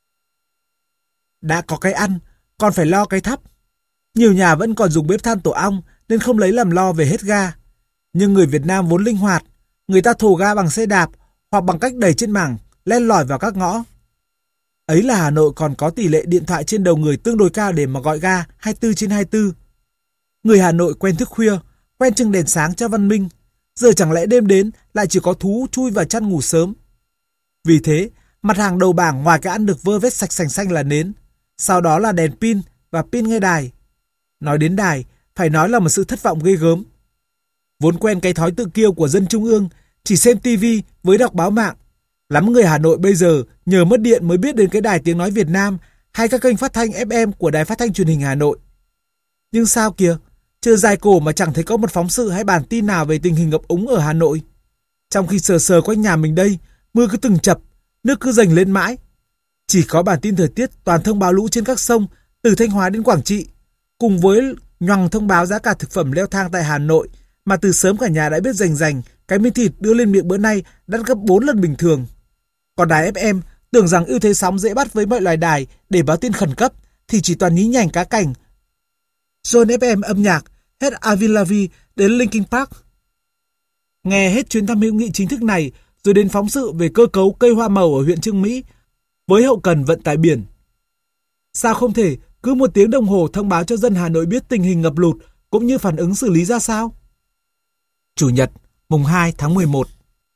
Speaker 1: Đã có cái ăn, còn phải lo cái thắp. Nhiều nhà vẫn còn dùng bếp than tổ ong nên không lấy làm lo về hết ga. Nhưng người Việt Nam vốn linh hoạt, người ta thồ ga bằng xe đạp hoặc bằng cách đẩy trên mảng, len lỏi vào các ngõ. Ấy là Hà Nội còn có tỷ lệ điện thoại trên đầu người tương đối cao để mà gọi ga hai mươi tư trên hai mươi tư. Người Hà Nội quen thức khuya, quen chừng đèn sáng cho văn minh. Giờ chẳng lẽ đêm đến lại chỉ có thú chui vào chăn ngủ sớm. Vì thế, mặt hàng đầu bảng ngoài cái ăn được vơ vét sạch sành xanh là nến, sau đó là đèn pin và pin nghe đài. Nói đến đài, phải nói là một sự thất vọng ghê gớm. Vốn quen cái thói tự kiêu của dân Trung ương, chỉ xem tivi với đọc báo mạng. Lắm người Hà Nội bây giờ nhờ mất điện mới biết đến cái đài Tiếng Nói Việt Nam hay các kênh phát thanh ép em của Đài Phát thanh Truyền hình Hà Nội. Nhưng sao kìa, chờ dài cổ mà chẳng thấy có một phóng sự hay bản tin nào về tình hình ngập úng ở Hà Nội. Trong khi sờ sờ quanh nhà mình đây, mưa cứ từng chập, nước cứ dành lên mãi. Chỉ có bản tin thời tiết toàn thông báo lũ trên các sông từ Thanh Hóa đến Quảng Trị, cùng với nhoằng thông báo giá cả thực phẩm leo thang tại Hà Nội mà từ sớm cả nhà đã biết rành rành cái miếng thịt đưa lên miệng bữa nay đắt gấp bốn lần bình thường. Còn đài ép em tưởng rằng ưu thế sóng dễ bắt với mọi loài đài để báo tin khẩn cấp thì chỉ toàn nhí nhảnh cá cảnh. Zone ép em âm nhạc hết Avril Lavigne đến Linkin Park. Nghe hết chuyến thăm hữu nghị chính thức này rồi đến phóng sự về cơ cấu cây hoa màu ở huyện Chương Mỹ với hậu cần vận tải biển. Sao không thể cứ một tiếng đồng hồ thông báo cho dân Hà Nội biết tình hình ngập lụt cũng như phản ứng xử lý ra sao? Chủ nhật, mùng hai tháng mười một.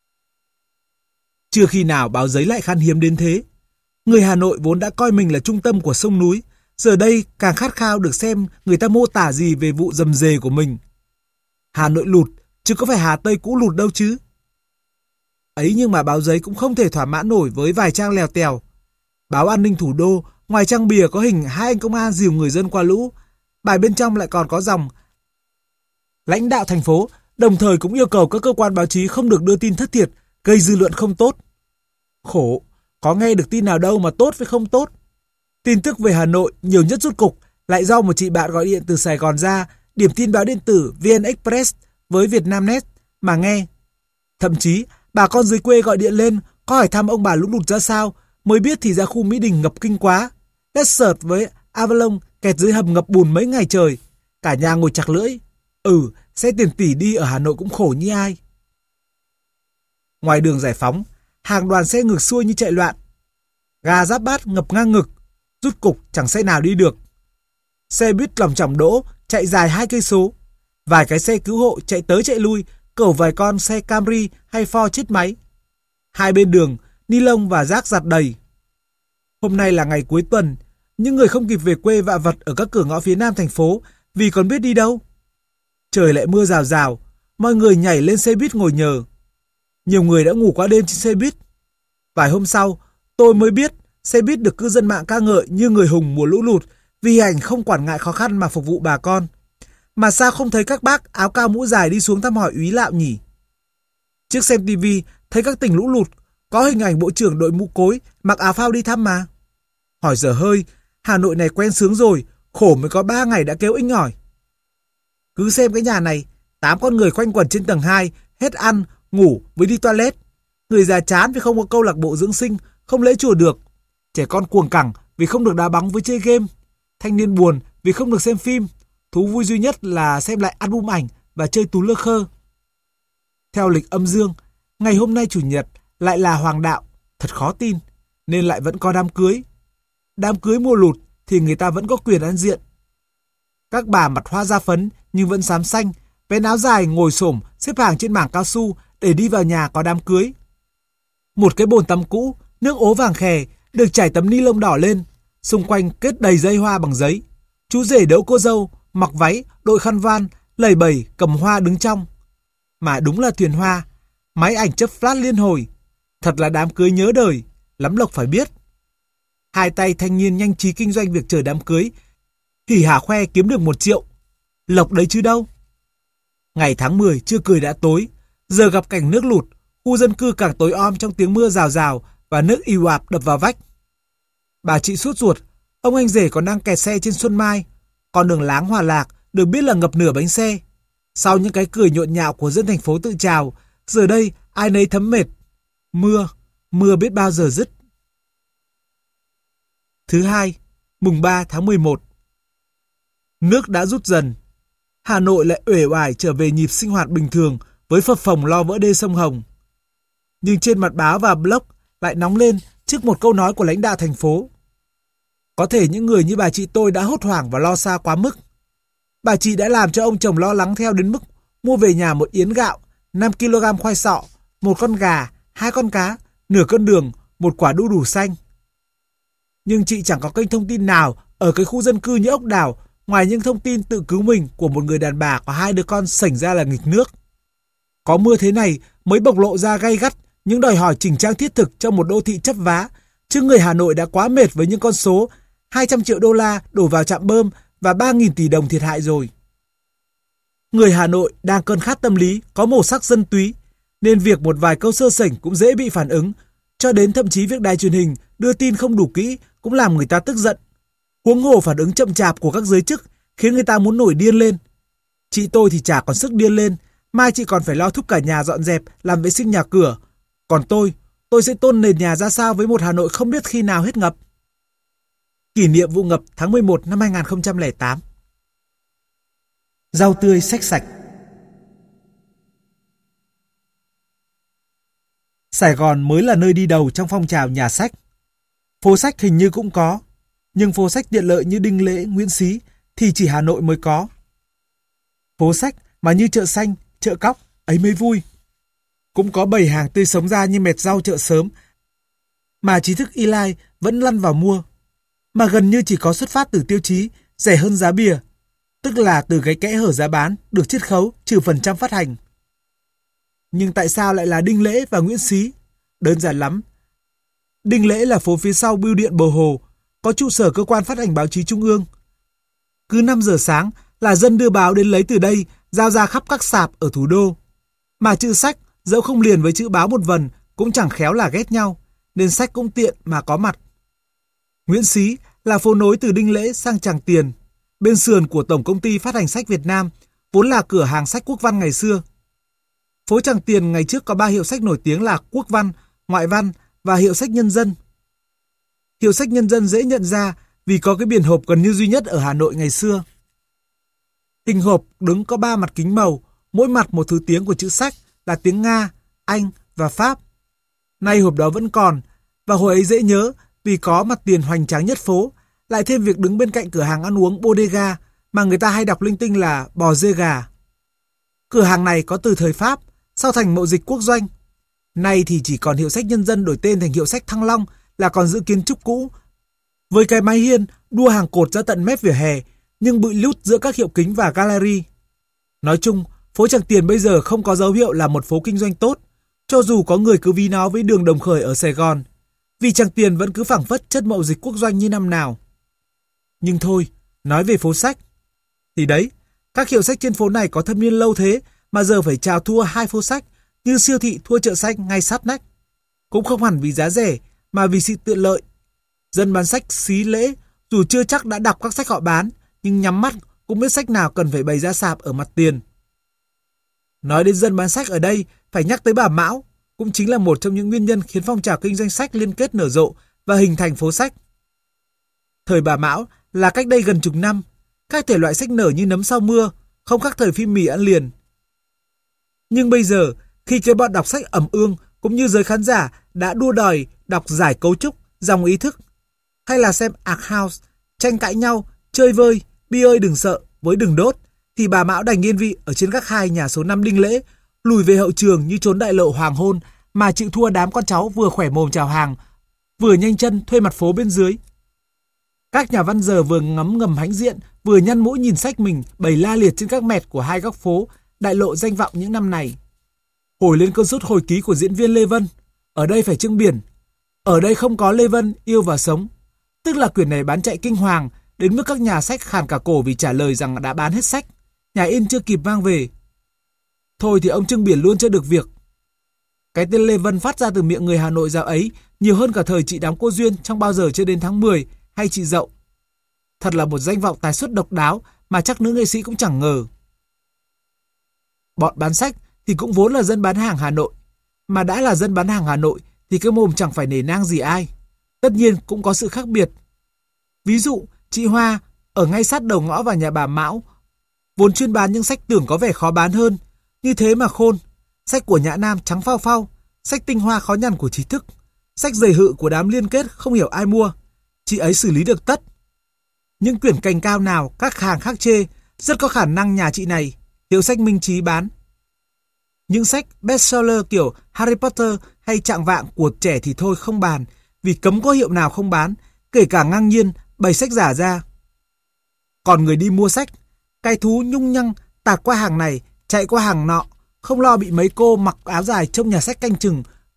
Speaker 1: Chưa khi nào báo giấy lại khan hiếm đến thế. Người Hà Nội vốn đã coi mình là trung tâm của sông núi, giờ đây càng khát khao được xem người ta mô tả gì về vụ rầm rề của mình. Hà Nội lụt, chứ có phải Hà Tây cũ lụt đâu chứ. Ấy nhưng mà báo giấy cũng không thể thỏa mãn nổi với vài trang lèo tèo. Báo An ninh Thủ đô, ngoài trang bìa có hình hai anh công an dìu người dân qua lũ, bài bên trong lại còn có dòng: lãnh đạo thành phố đồng thời cũng yêu cầu các cơ quan báo chí không được đưa tin thất thiệt, gây dư luận không tốt. Khổ, có nghe được tin nào đâu mà tốt với không tốt. Tin tức về Hà Nội nhiều nhất rút cục lại do một chị bạn gọi điện từ Sài Gòn ra điểm tin báo điện tử vê en Express với Vietnamnet mà nghe. Thậm chí bà con dưới quê gọi điện lên có hỏi thăm ông bà lũ lụt ra sao, mới biết thì ra khu Mỹ Đình ngập kinh quá. Desert với Avalon kẹt dưới hầm ngập bùn mấy ngày trời. Cả nhà ngồi chặt lưỡi. Ừ, xe tiền tỷ đi ở Hà Nội cũng khổ như ai. Ngoài đường Giải Phóng, hàng đoàn xe ngược xuôi như chạy loạn. Ga Giáp Bát ngập ngang ngực, rút cục chẳng xe nào đi được. Xe buýt lòng chỏng đỗ chạy dài hai cây số. Vài cái xe cứu hộ chạy tới chạy lui, cẩu vài con xe Camry hay Ford chết máy. Hai bên đường, ni lông và rác rạt đầy. Hôm nay là ngày cuối tuần, những người không kịp về quê vạ vật ở các cửa ngõ phía nam thành phố vì còn biết đi đâu. Trời lại mưa rào rào, mọi người nhảy lên xe buýt ngồi nhờ. Nhiều người đã ngủ qua đêm trên xe buýt. Vài hôm sau, tôi mới biết xe buýt được cư dân mạng ca ngợi như người hùng mùa lũ lụt vì hành không quản ngại khó khăn mà phục vụ bà con. Mà sao không thấy các bác áo cao mũ dài đi xuống thăm hỏi úy Lạo nhỉ? Trước xem tivi thấy các tỉnh lũ lụt có hình ảnh bộ trưởng đội mũ cối mặc áo phao đi thăm mà. Hỏi dở hơi, Hà Nội này quen sướng rồi, khổ mới có ba ngày đã kêu inh ỏi. Cứ xem cái nhà này, tám con người quanh quẩn trên tầng hai, hết ăn, ngủ với đi toilet. Người già chán vì không có câu lạc bộ dưỡng sinh, không lễ chùa được. Trẻ con cuồng cẳng vì không được đá bóng với chơi game. Thanh niên buồn vì không được xem phim. Thú vui duy nhất là xem lại album ảnh và chơi tú lơ khơ. Theo lịch âm dương, ngày hôm nay chủ nhật lại là hoàng đạo, thật khó tin, nên lại vẫn có đám cưới. Đám cưới mùa lụt thì người ta vẫn có quyền ăn diện. Các bà mặt hoa da phấn nhưng vẫn xám xanh, vén áo dài ngồi xổm xếp hàng trên mảng cao su để đi vào nhà có đám cưới. Một cái bồn tắm cũ, nước ố vàng khè được trải tấm ni lông đỏ lên, xung quanh kết đầy dây hoa bằng giấy. Chú rể đỡ cô dâu, mặc váy, đội khăn van, lầy bẩy cầm hoa đứng trong. Mà đúng là thuyền hoa, máy ảnh chớp flash liên hồi. Thật là đám cưới nhớ đời, lắm lộc phải biết. Hai tay thanh niên nhanh trí kinh doanh việc chờ đám cưới, hỉ hả khoe kiếm được một triệu. Lộc đấy chứ đâu. Ngày tháng mười chưa cười đã tối, giờ gặp cảnh nước lụt, khu dân cư càng tối om trong tiếng mưa rào rào và nước ì ạt đập vào vách. Bà chị sốt ruột, ông anh rể còn đang kẹt xe trên Xuân Mai, con đường Láng Hòa Lạc được biết là ngập nửa bánh xe. Sau những cái cười nhộn nhạo của dân thành phố tự trào, giờ đây ai nấy thấm mệt. Mưa, mưa biết bao giờ dứt. Thứ hai, mùng ba tháng mười một. Nước đã rút dần. Hà Nội lại uể oải trở về nhịp sinh hoạt bình thường với phập phồng lo vỡ đê sông Hồng. Nhưng trên mặt báo và blog lại nóng lên trước một câu nói của lãnh đạo thành phố. Có thể những người như bà chị tôi đã hốt hoảng và lo xa quá mức. Bà chị đã làm cho ông chồng lo lắng theo đến mức mua về nhà một yến gạo, năm ki lô gam khoai sọ, một con gà, hai con cá, nửa cân đường, một quả đu đủ xanh. Nhưng chị chẳng có kênh thông tin nào ở cái khu dân cư như ốc đảo ngoài những thông tin tự cứu mình của một người đàn bà có hai đứa con sảnh ra là nghịch nước. Có mưa thế này mới bộc lộ ra gay gắt những đòi hỏi chỉnh trang thiết thực trong một đô thị chấp vá, chứ người Hà Nội đã quá mệt với những con số hai trăm triệu đô la đổ vào trạm bơm và ba nghìn tỷ đồng thiệt hại rồi. Người Hà Nội đang cơn khát tâm lý, có màu sắc dân túy, nên việc một vài câu sơ sẩy cũng dễ bị phản ứng, cho đến thậm chí việc đài truyền hình đưa tin không đủ kỹ cũng làm người ta tức giận. Huống hồ phản ứng chậm chạp của các giới chức khiến người ta muốn nổi điên lên. Chị tôi thì chả còn sức điên lên, mai chị còn phải lo thúc cả nhà dọn dẹp, làm vệ sinh nhà cửa. Còn tôi, tôi sẽ tôn nền nhà ra sao với một Hà Nội không biết khi nào hết ngập. Kỷ niệm vụ ngập tháng mười một năm hai nghìn không trăm lẻ tám. Rau tươi xách sạch. Sài Gòn mới là nơi đi đầu trong phong trào nhà sách. Phố sách hình như cũng có, nhưng phố sách tiện lợi như Đinh Lễ, Nguyễn Xí thì chỉ Hà Nội mới có. Phố sách mà như chợ xanh, chợ cóc, ấy mới vui. Cũng có bày hàng tươi sống ra như mệt rau chợ sớm, mà trí thức Eli vẫn lăn vào mua, mà gần như chỉ có xuất phát từ tiêu chí rẻ hơn giá bìa, tức là từ cái kẽ hở giá bán được chiết khấu trừ phần trăm phát hành. Nhưng tại sao lại là Đinh Lễ và Nguyễn Xí? Đơn giản lắm. Đinh Lễ là phố phía sau bưu điện Bờ Hồ, có trụ sở cơ quan phát hành báo chí trung ương. Cứ năm giờ sáng là dân đưa báo đến lấy từ đây, giao ra khắp các sạp ở thủ đô. Mà chữ sách, dẫu không liền với chữ báo một vần, cũng chẳng khéo là ghét nhau, nên sách cũng tiện mà có mặt. Nguyễn Xí là phố nối từ Đinh Lễ sang Tràng Tiền, bên sườn của Tổng Công ty Phát hành Sách Việt Nam, vốn là cửa hàng sách Quốc Văn ngày xưa. Phố Tràng Tiền ngày trước có ba hiệu sách nổi tiếng là Quốc Văn, Ngoại Văn và Hiệu Sách Nhân Dân. Hiệu Sách Nhân Dân dễ nhận ra vì có cái biển hộp gần như duy nhất ở Hà Nội ngày xưa. Hình hộp đứng có ba mặt kính màu, mỗi mặt một thứ tiếng của chữ sách là tiếng Nga, Anh và Pháp. Nay hộp đó vẫn còn, và hồi ấy dễ nhớ vì có mặt tiền hoành tráng nhất phố, lại thêm việc đứng bên cạnh cửa hàng ăn uống Bodega mà người ta hay đọc linh tinh là bò dê gà. Cửa hàng này có từ thời Pháp, sau thành Mậu Dịch Quốc Doanh. Nay thì chỉ còn Hiệu Sách Nhân Dân đổi tên thành Hiệu Sách Thăng Long là còn giữ kiến trúc cũ, với cái mái hiên đua hàng cột ra tận mép vỉa hè, nhưng bụi lút giữa các hiệu kính và gallery. Nói chung, phố Tràng Tiền bây giờ không có dấu hiệu là một phố kinh doanh tốt, cho dù có người cứ ví nó với đường Đồng Khởi ở Sài Gòn, vì Tràng Tiền vẫn cứ phảng phất chất Mậu Dịch Quốc Doanh như năm nào. Nhưng thôi, nói về phố sách, thì đấy, các hiệu sách trên phố này có thâm niên lâu thế mà giờ phải chào thua hai phố sách, như siêu thị thua chợ sách ngay sát nách. Cũng không hẳn vì giá rẻ, mà vì sự tiện lợi. Dân bán sách xí Lễ, dù chưa chắc đã đọc các sách họ bán, nhưng nhắm mắt cũng biết sách nào cần phải bày ra sạp ở mặt tiền. Nói đến dân bán sách ở đây, phải nhắc tới bà Mão, cũng chính là một trong những nguyên nhân khiến phong trào kinh doanh sách liên kết nở rộ và hình thành phố sách. Thời bà Mão là cách đây gần chục năm, các thể loại sách nở như nấm sau mưa, không khác thời phim mì ăn liền. Nhưng bây giờ, khi cái bọn đọc sách ẩm ương cũng như giới khán giả đã đua đòi đọc giải cấu trúc, dòng ý thức, hay là xem art house, tranh cãi nhau, chơi vơi, bi ơi đừng sợ với đừng đốt, thì bà Mão đành yên vị ở trên gác hai nhà số năm Đinh Lễ, lùi về hậu trường như trốn đại lộ hoàng hôn mà chịu thua đám con cháu vừa khỏe mồm chào hàng, vừa nhanh chân thuê mặt phố bên dưới. Các nhà văn giờ vừa ngắm ngầm hãnh diện, vừa nhăn mũi nhìn sách mình bày la liệt trên các mẹt của hai góc phố, đại lộ danh vọng những năm này. Hồi lên cơn sốt hồi ký của diễn viên Lê Vân, ở đây phải trưng biển, ở đây không có Lê Vân yêu và sống. Tức là quyển này bán chạy kinh hoàng, đến mức các nhà sách khàn cả cổ vì trả lời rằng đã bán hết sách, nhà in chưa kịp mang về. Thôi thì ông trưng biển luôn chưa được việc. Cái tên Lê Vân phát ra từ miệng người Hà Nội dạo ấy nhiều hơn cả thời chị đám cô Duyên trong Bao giờ chưa đến tháng mười hay chị Dậu. Thật là một danh vọng tài xuất độc đáo mà chắc nữ nghệ sĩ cũng chẳng ngờ. Bọn bán sách thì cũng vốn là dân bán hàng Hà Nội, mà đã là dân bán hàng Hà Nội thì cái mồm chẳng phải nể nang gì ai. Tất nhiên cũng có sự khác biệt. Ví dụ, chị Hoa ở ngay sát đầu ngõ vào nhà bà Mão, vốn chuyên bán những sách tưởng có vẻ khó bán hơn, như thế mà khôn. Sách của Nhã Nam trắng phao phao, sách tinh hoa khó nhằn của trí thức, sách dày hự của đám liên kết không hiểu ai mua, chị ấy xử lý được tất. Những quyển cành cao nào các hàng khác chê, rất có khả năng nhà chị này, Hiệu Sách Minh Trí bán. Những sách bestseller kiểu Harry Potter hay Trạng Vạng của trẻ thì thôi không bàn, vì cấm có hiệu nào không bán, kể cả ngang nhiên bày sách giả ra. Còn người đi mua sách, cái thú nhung nhăng tạt qua hàng này, chạy qua hàng nọ, không lo bị mấy cô mặc áo dài trong nhà sách canh chừng,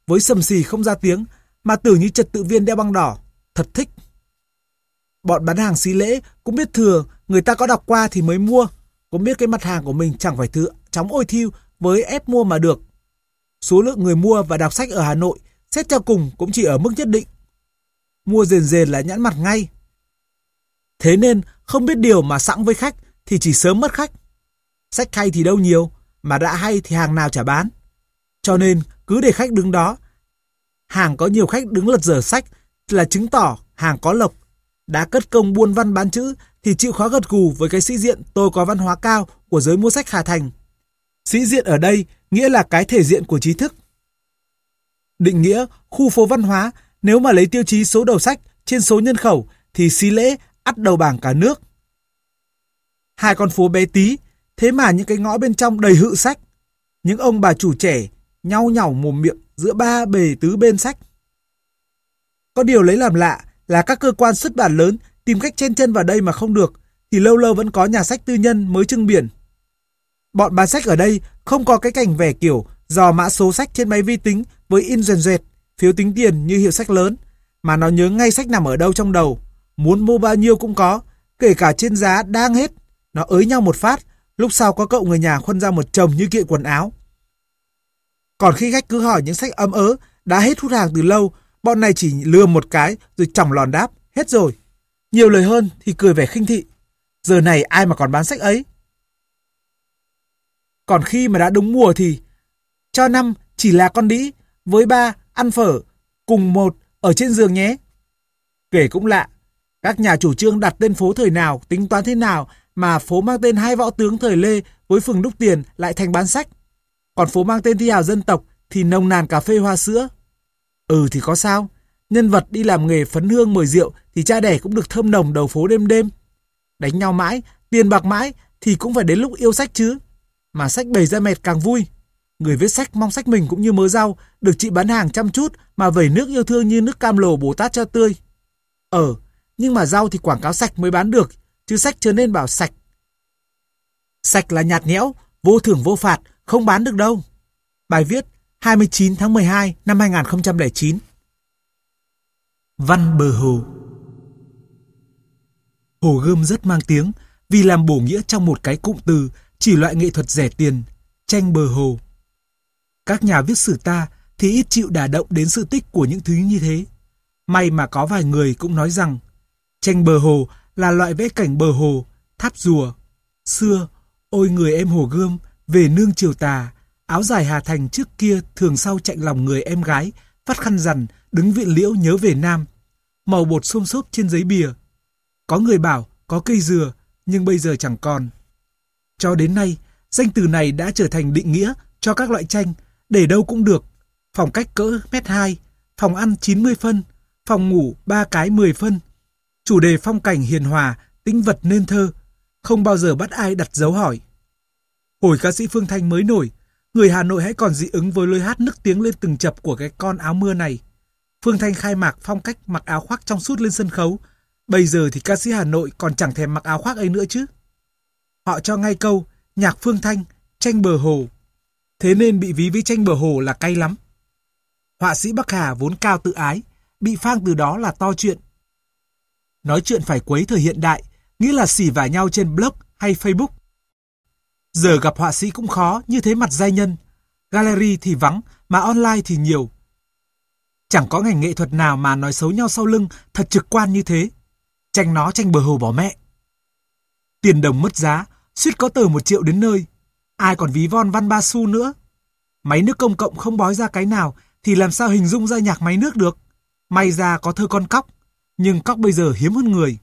Speaker 1: với sầm xì không ra tiếng, mà tưởng như trật tự viên đeo băng đỏ. Thật thích. Bọn bán hàng xí lễ cũng biết thừa người ta có đọc qua thì mới mua, cũng biết cái mặt hàng của mình chẳng phải thứ chóng ôi thiêu với ép mua mà được. Số lượng người mua và đọc sách ở Hà Nội xét cho cùng cũng chỉ ở mức nhất định. Mua rền rền là nhãn mặt ngay. Thế nên không biết điều mà sẵn với khách thì chỉ sớm mất khách. Sách hay thì đâu nhiều, mà đã hay thì hàng nào chả bán. Cho nên cứ để khách đứng đó. Hàng có nhiều khách đứng lật dở sách là chứng tỏ hàng có lộc. Đã cất công buôn văn bán chữ thì chịu khó gật gù với cái sĩ diện tôi có văn hóa cao của giới mua sách Hà Thành. Sĩ diện ở đây nghĩa là cái thể diện của trí thức. Định nghĩa khu phố văn hóa nếu mà lấy tiêu chí số đầu sách trên số nhân khẩu thì xí lễ ắt đầu bảng cả nước. Hai con phố bé tí, thế mà những cái ngõ bên trong đầy hự sách. Những ông bà chủ trẻ nhau nhàu mồm miệng giữa ba bề tứ bên sách. Có điều lấy làm lạ là các cơ quan xuất bản lớn tìm cách chen chân vào đây mà không được, thì lâu lâu vẫn có nhà sách tư nhân mới trưng biển. Bọn bán sách ở đây không có cái cảnh vẻ kiểu dò mã số sách trên máy vi tính với in doèn doẹt, phiếu tính tiền như hiệu sách lớn, mà nó nhớ ngay sách nằm ở đâu trong đầu. Muốn mua bao nhiêu cũng có, kể cả trên giá đang hết. Nó ới nhau một phát, lúc sau có cậu người nhà khuân ra một chồng như kiện quần áo. Còn khi khách cứ hỏi những sách ấm ớ, đã hết hút hàng từ lâu, bọn này chỉ lừa một cái rồi chỏng lòn đáp, hết rồi. Nhiều lời hơn thì cười vẻ khinh thị. Giờ này ai mà còn bán sách ấy. Còn khi mà đã đúng mùa thì cho năm chỉ là con đĩ, với ba ăn phở, cùng một ở trên giường nhé. Kể cũng lạ, các nhà chủ trương đặt tên phố thời nào, tính toán thế nào mà phố mang tên hai võ tướng thời Lê với phường Đúc Tiền lại thành bán sách. Còn phố mang tên thi hào dân tộc thì nồng nàn cà phê hoa sữa. Ừ thì có sao, nhân vật đi làm nghề phấn hương mời rượu thì cha đẻ cũng được thơm nồng đầu phố đêm đêm. Đánh nhau mãi, tiền bạc mãi thì cũng phải đến lúc yêu sách chứ. Mà sách bày ra mệt càng vui. Người viết sách mong sách mình cũng như mớ rau, được chị bán hàng chăm chút mà vẩy nước yêu thương như nước cam lồ Bồ Tát cho tươi. Ờ, nhưng mà rau thì quảng cáo sạch mới bán được, chứ sách chớ nên bảo sạch. Sạch là nhạt nhẽo, vô thưởng vô phạt, không bán được đâu. Bài viết hai mươi chín tháng mười hai năm hai nghìn không trăm lẻ chín. Văn bờ hồ. Hồ Gươm rất mang tiếng vì làm bổ nghĩa trong một cái cụm từ chỉ loại nghệ thuật rẻ tiền, tranh bờ hồ. Các nhà viết sử ta thì ít chịu đả động đến sự tích của những thứ như thế. May mà có vài người cũng nói rằng tranh bờ hồ là loại vẽ cảnh bờ hồ, tháp rùa. Xưa, ôi người em Hồ Gươm, về nương chiều tà, áo dài Hà Thành trước kia thường sau chạnh lòng người em gái, vắt khăn rằn, đứng viện liễu nhớ về Nam. Màu bột xôm xốp trên giấy bìa. Có người bảo có cây dừa, nhưng bây giờ chẳng còn. Cho đến nay, danh từ này đã trở thành định nghĩa cho các loại tranh, để đâu cũng được. Phòng cách cỡ mét hai, phòng ăn chín mươi phân, phòng ngủ ba cái mười phân. Chủ đề phong cảnh hiền hòa, tĩnh vật nên thơ, không bao giờ bắt ai đặt dấu hỏi. Hồi ca sĩ Phương Thanh mới nổi, người Hà Nội hãy còn dị ứng với lối hát nức tiếng lên từng chập của cái con áo mưa này. Phương Thanh khai mạc phong cách mặc áo khoác trong suốt lên sân khấu. Bây giờ thì ca sĩ Hà Nội còn chẳng thèm mặc áo khoác ấy nữa chứ. Họ cho ngay câu nhạc Phương Thanh, tranh bờ hồ. Thế nên bị ví với tranh bờ hồ là cay lắm. Họa sĩ Bắc Hà vốn cao tự ái, bị phang từ đó là to chuyện. Nói chuyện phải quấy thời hiện đại, nghĩa là xỉ vả nhau trên blog hay Facebook. Giờ gặp họa sĩ cũng khó như thế mặt giai nhân. Gallery thì vắng, mà online thì nhiều. Chẳng có ngành nghệ thuật nào mà nói xấu nhau sau lưng thật trực quan như thế. Tranh nó tranh bờ hồ bỏ mẹ. Tiền đồng mất giá, suýt có tờ một triệu đến nơi. Ai còn ví von văn ba xu nữa. Máy nước công cộng không bói ra cái nào thì làm sao hình dung ra nhạc máy nước được. May ra có thơ con cóc, nhưng cóc bây giờ hiếm hơn người.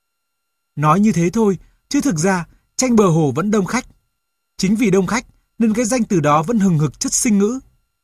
Speaker 1: Nói như thế thôi, chứ thực ra tranh bờ hồ vẫn đông khách. Chính vì đông khách nên cái danh từ đó vẫn hừng hực chất sinh ngữ.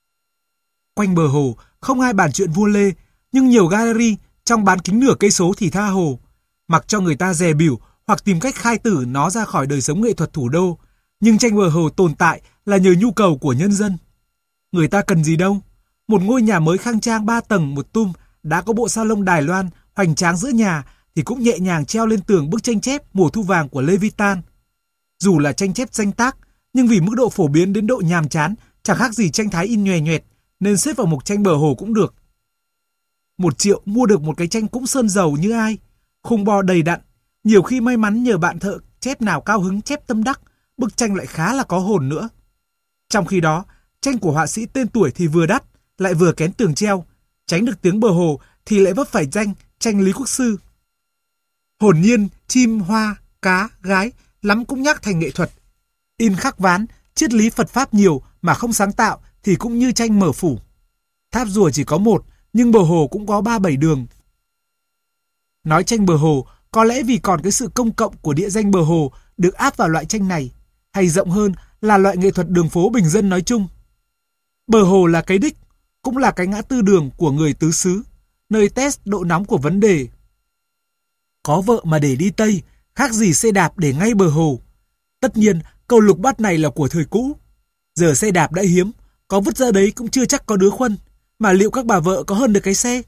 Speaker 1: Quanh bờ hồ không ai bàn chuyện vua Lê, nhưng nhiều gallery trong bán kính nửa cây số thì tha hồ, mặc cho người ta dè bỉu hoặc tìm cách khai tử nó ra khỏi đời sống nghệ thuật thủ đô. Nhưng tranh bờ hồ tồn tại là nhờ nhu cầu của nhân dân. Người ta cần gì đâu. Một ngôi nhà mới khang trang ba tầng một tum, đã có bộ salon Đài Loan hoành tráng giữa nhà, thì cũng nhẹ nhàng treo lên tường bức tranh chép Mùa thu vàng của Lê Vitan. Dù là tranh chép danh tác, nhưng vì mức độ phổ biến đến độ nhàm chán, chẳng khác gì tranh thái in nhòe nhoẹt, nên xếp vào mục tranh bờ hồ cũng được. Một triệu mua được một cái tranh cũng sơn dầu như ai, khung bo đầy đặn, nhiều khi may mắn nhờ bạn thợ chép nào cao hứng chép tâm đắc, bức tranh lại khá là có hồn nữa. Trong khi đó, tranh của họa sĩ tên tuổi thì vừa đắt, lại vừa kén tường treo, tránh được tiếng bờ hồ thì lại vấp phải danh tranh Lý Quốc Sư. Hồn nhiên, chim, hoa, cá, gái, lắm cũng nhắc thành nghệ thuật. In khắc ván, triết lý Phật Pháp nhiều mà không sáng tạo thì cũng như tranh mở phủ. Tháp rùa chỉ có một, nhưng bờ hồ cũng có ba bảy đường. Nói tranh bờ hồ, có lẽ vì còn cái sự công cộng của địa danh bờ hồ được áp vào loại tranh này, hay rộng hơn là loại nghệ thuật đường phố bình dân nói chung. Bờ hồ là cái đích, cũng là cái ngã tư đường của người tứ xứ, nơi test độ nóng của vấn đề. Có vợ mà để đi Tây, khác gì xe đạp để ngay bờ hồ. Tất nhiên, câu lục bát này là của thời cũ. Giờ xe đạp đã hiếm, có vứt ra đấy cũng chưa chắc có đứa khuân, mà liệu các bà vợ có hơn được cái xe?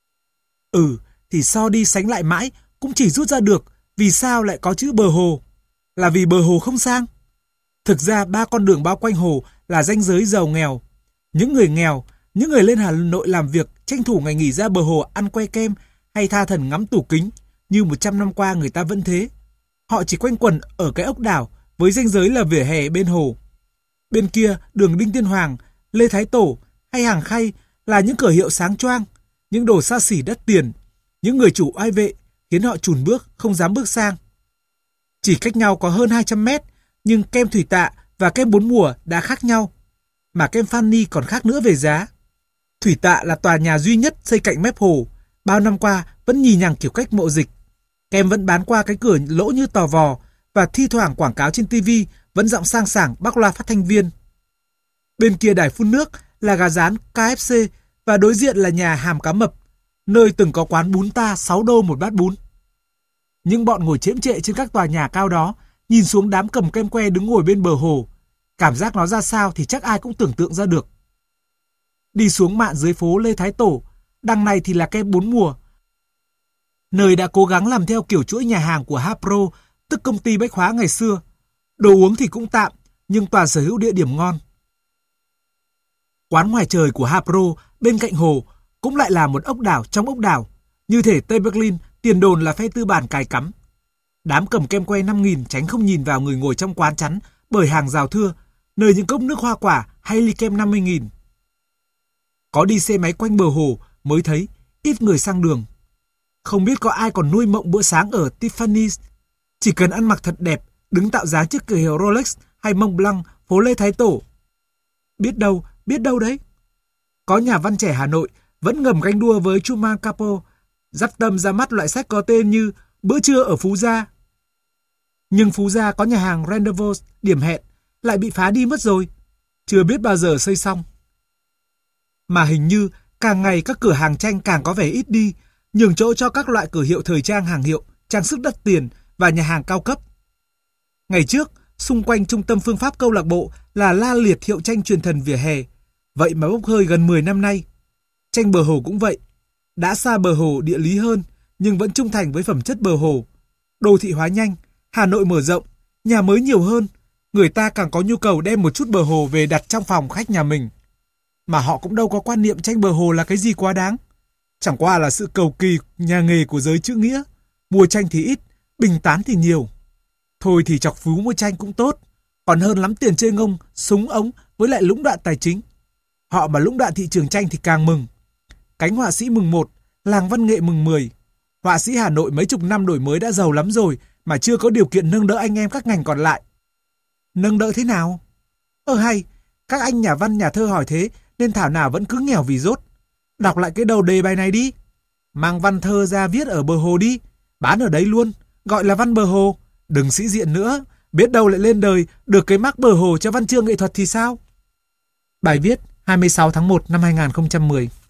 Speaker 1: Ừ, thì so đi sánh lại mãi, cũng chỉ rút ra được vì sao lại có chữ bờ hồ. Là vì bờ hồ không sang. Thực ra ba con đường bao quanh hồ là ranh giới giàu nghèo. Những người nghèo, những người lên Hà Nội làm việc, tranh thủ ngày nghỉ ra bờ hồ ăn que kem hay tha thần ngắm tủ kính, như một trăm năm qua người ta vẫn thế. Họ chỉ quanh quẩn ở cái ốc đảo với ranh giới là vỉa hè bên hồ. Bên kia, đường Đinh Tiên Hoàng, Lê Thái Tổ hay Hàng Khay là những cửa hiệu sáng choang, những đồ xa xỉ đắt tiền, những người chủ oai vệ khiến họ chùn bước, không dám bước sang. Chỉ cách nhau có hơn hai trăm mét, nhưng kem Thủy Tạ và kem Bốn Mùa đã khác nhau, mà kem Fanny còn khác nữa về giá. Thủy Tạ là tòa nhà duy nhất xây cạnh mép hồ, bao năm qua vẫn nhì nhằng kiểu cách mộ dịch. Kem vẫn bán qua cái cửa lỗ như tò vò, và thi thoảng quảng cáo trên ti vi vẫn giọng sang sảng bắc loa phát thanh viên. Bên kia đài phun nước là gà rán ca ép xê và đối diện là nhà Hàm Cá Mập, nơi từng có quán bún ta sáu đô một bát bún. Những bọn ngồi chễm chệ trên các tòa nhà cao đó, nhìn xuống đám cầm kem que đứng ngồi bên bờ hồ, cảm giác nó ra sao thì chắc ai cũng tưởng tượng ra được. Đi xuống mạn dưới phố Lê Thái Tổ, đằng này thì là kem Bốn Mùa, nơi đã cố gắng làm theo kiểu chuỗi nhà hàng của Hapro, tức công ty bách hóa ngày xưa. Đồ uống thì cũng tạm, nhưng toàn sở hữu địa điểm ngon. Quán ngoài trời của Hapro bên cạnh hồ cũng lại là một ốc đảo trong ốc đảo, như thể Tây Berlin tiền đồn là phe tư bản cài cắm. Đám cầm kem que năm nghìn tránh không nhìn vào người ngồi trong quán chắn bởi hàng rào thưa, nơi những cốc nước hoa quả hay ly kem năm mươi nghìn. Có đi xe máy quanh bờ hồ mới thấy ít người sang đường. Không biết có ai còn nuôi mộng bữa sáng ở Tiffany's. Chỉ cần ăn mặc thật đẹp, đứng tạo dáng trước cửa hiệu Rolex hay Mont Blanc, phố Lê Thái Tổ. Biết đâu, biết đâu đấy. Có nhà văn trẻ Hà Nội vẫn ngầm ganh đua với Truman Capote, dắt tâm ra mắt loại sách có tên như Bữa trưa ở Phú Gia. Nhưng Phú Gia có nhà hàng Rendezvous điểm hẹn lại bị phá đi mất rồi, chưa biết bao giờ xây xong. Mà hình như càng ngày các cửa hàng tranh càng có vẻ ít đi, nhường chỗ cho các loại cửa hiệu thời trang hàng hiệu, trang sức đắt tiền và nhà hàng cao cấp. Ngày trước, xung quanh trung tâm phương pháp câu lạc bộ là la liệt hiệu tranh truyền thần vỉa hè, vậy mà bốc hơi gần mười năm nay. Tranh bờ hồ cũng vậy, đã xa bờ hồ địa lý hơn, nhưng vẫn trung thành với phẩm chất bờ hồ. Đô thị hóa nhanh, Hà Nội mở rộng, nhà mới nhiều hơn, người ta càng có nhu cầu đem một chút bờ hồ về đặt trong phòng khách nhà mình. Mà họ cũng đâu có quan niệm tranh bờ hồ là cái gì quá đáng. Chẳng qua là sự cầu kỳ nhà nghề của giới chữ nghĩa, mua tranh thì ít, bình tán thì nhiều. Thôi thì chọc phú mua tranh cũng tốt, còn hơn lắm tiền chơi ngông, súng ống với lại lũng đoạn tài chính. Họ mà lũng đoạn thị trường tranh thì càng mừng. Cánh họa sĩ mừng một, làng văn nghệ mừng mười. Họa sĩ Hà Nội mấy chục năm đổi mới đã giàu lắm rồi mà chưa có điều kiện nâng đỡ anh em các ngành còn lại. Nâng đỡ thế nào? Ờ hay, các anh nhà văn nhà thơ hỏi thế nên thảo nào vẫn cứ nghèo vì dốt. Đọc lại cái đầu đề bài này đi. Mang văn thơ ra viết ở bờ hồ đi, bán ở đấy luôn, gọi là văn bờ hồ. Đừng sĩ diện nữa, biết đâu lại lên đời được cái mác bờ hồ cho văn chương nghệ thuật thì sao? Bài viết hai mươi sáu tháng một năm hai nghìn không trăm mười.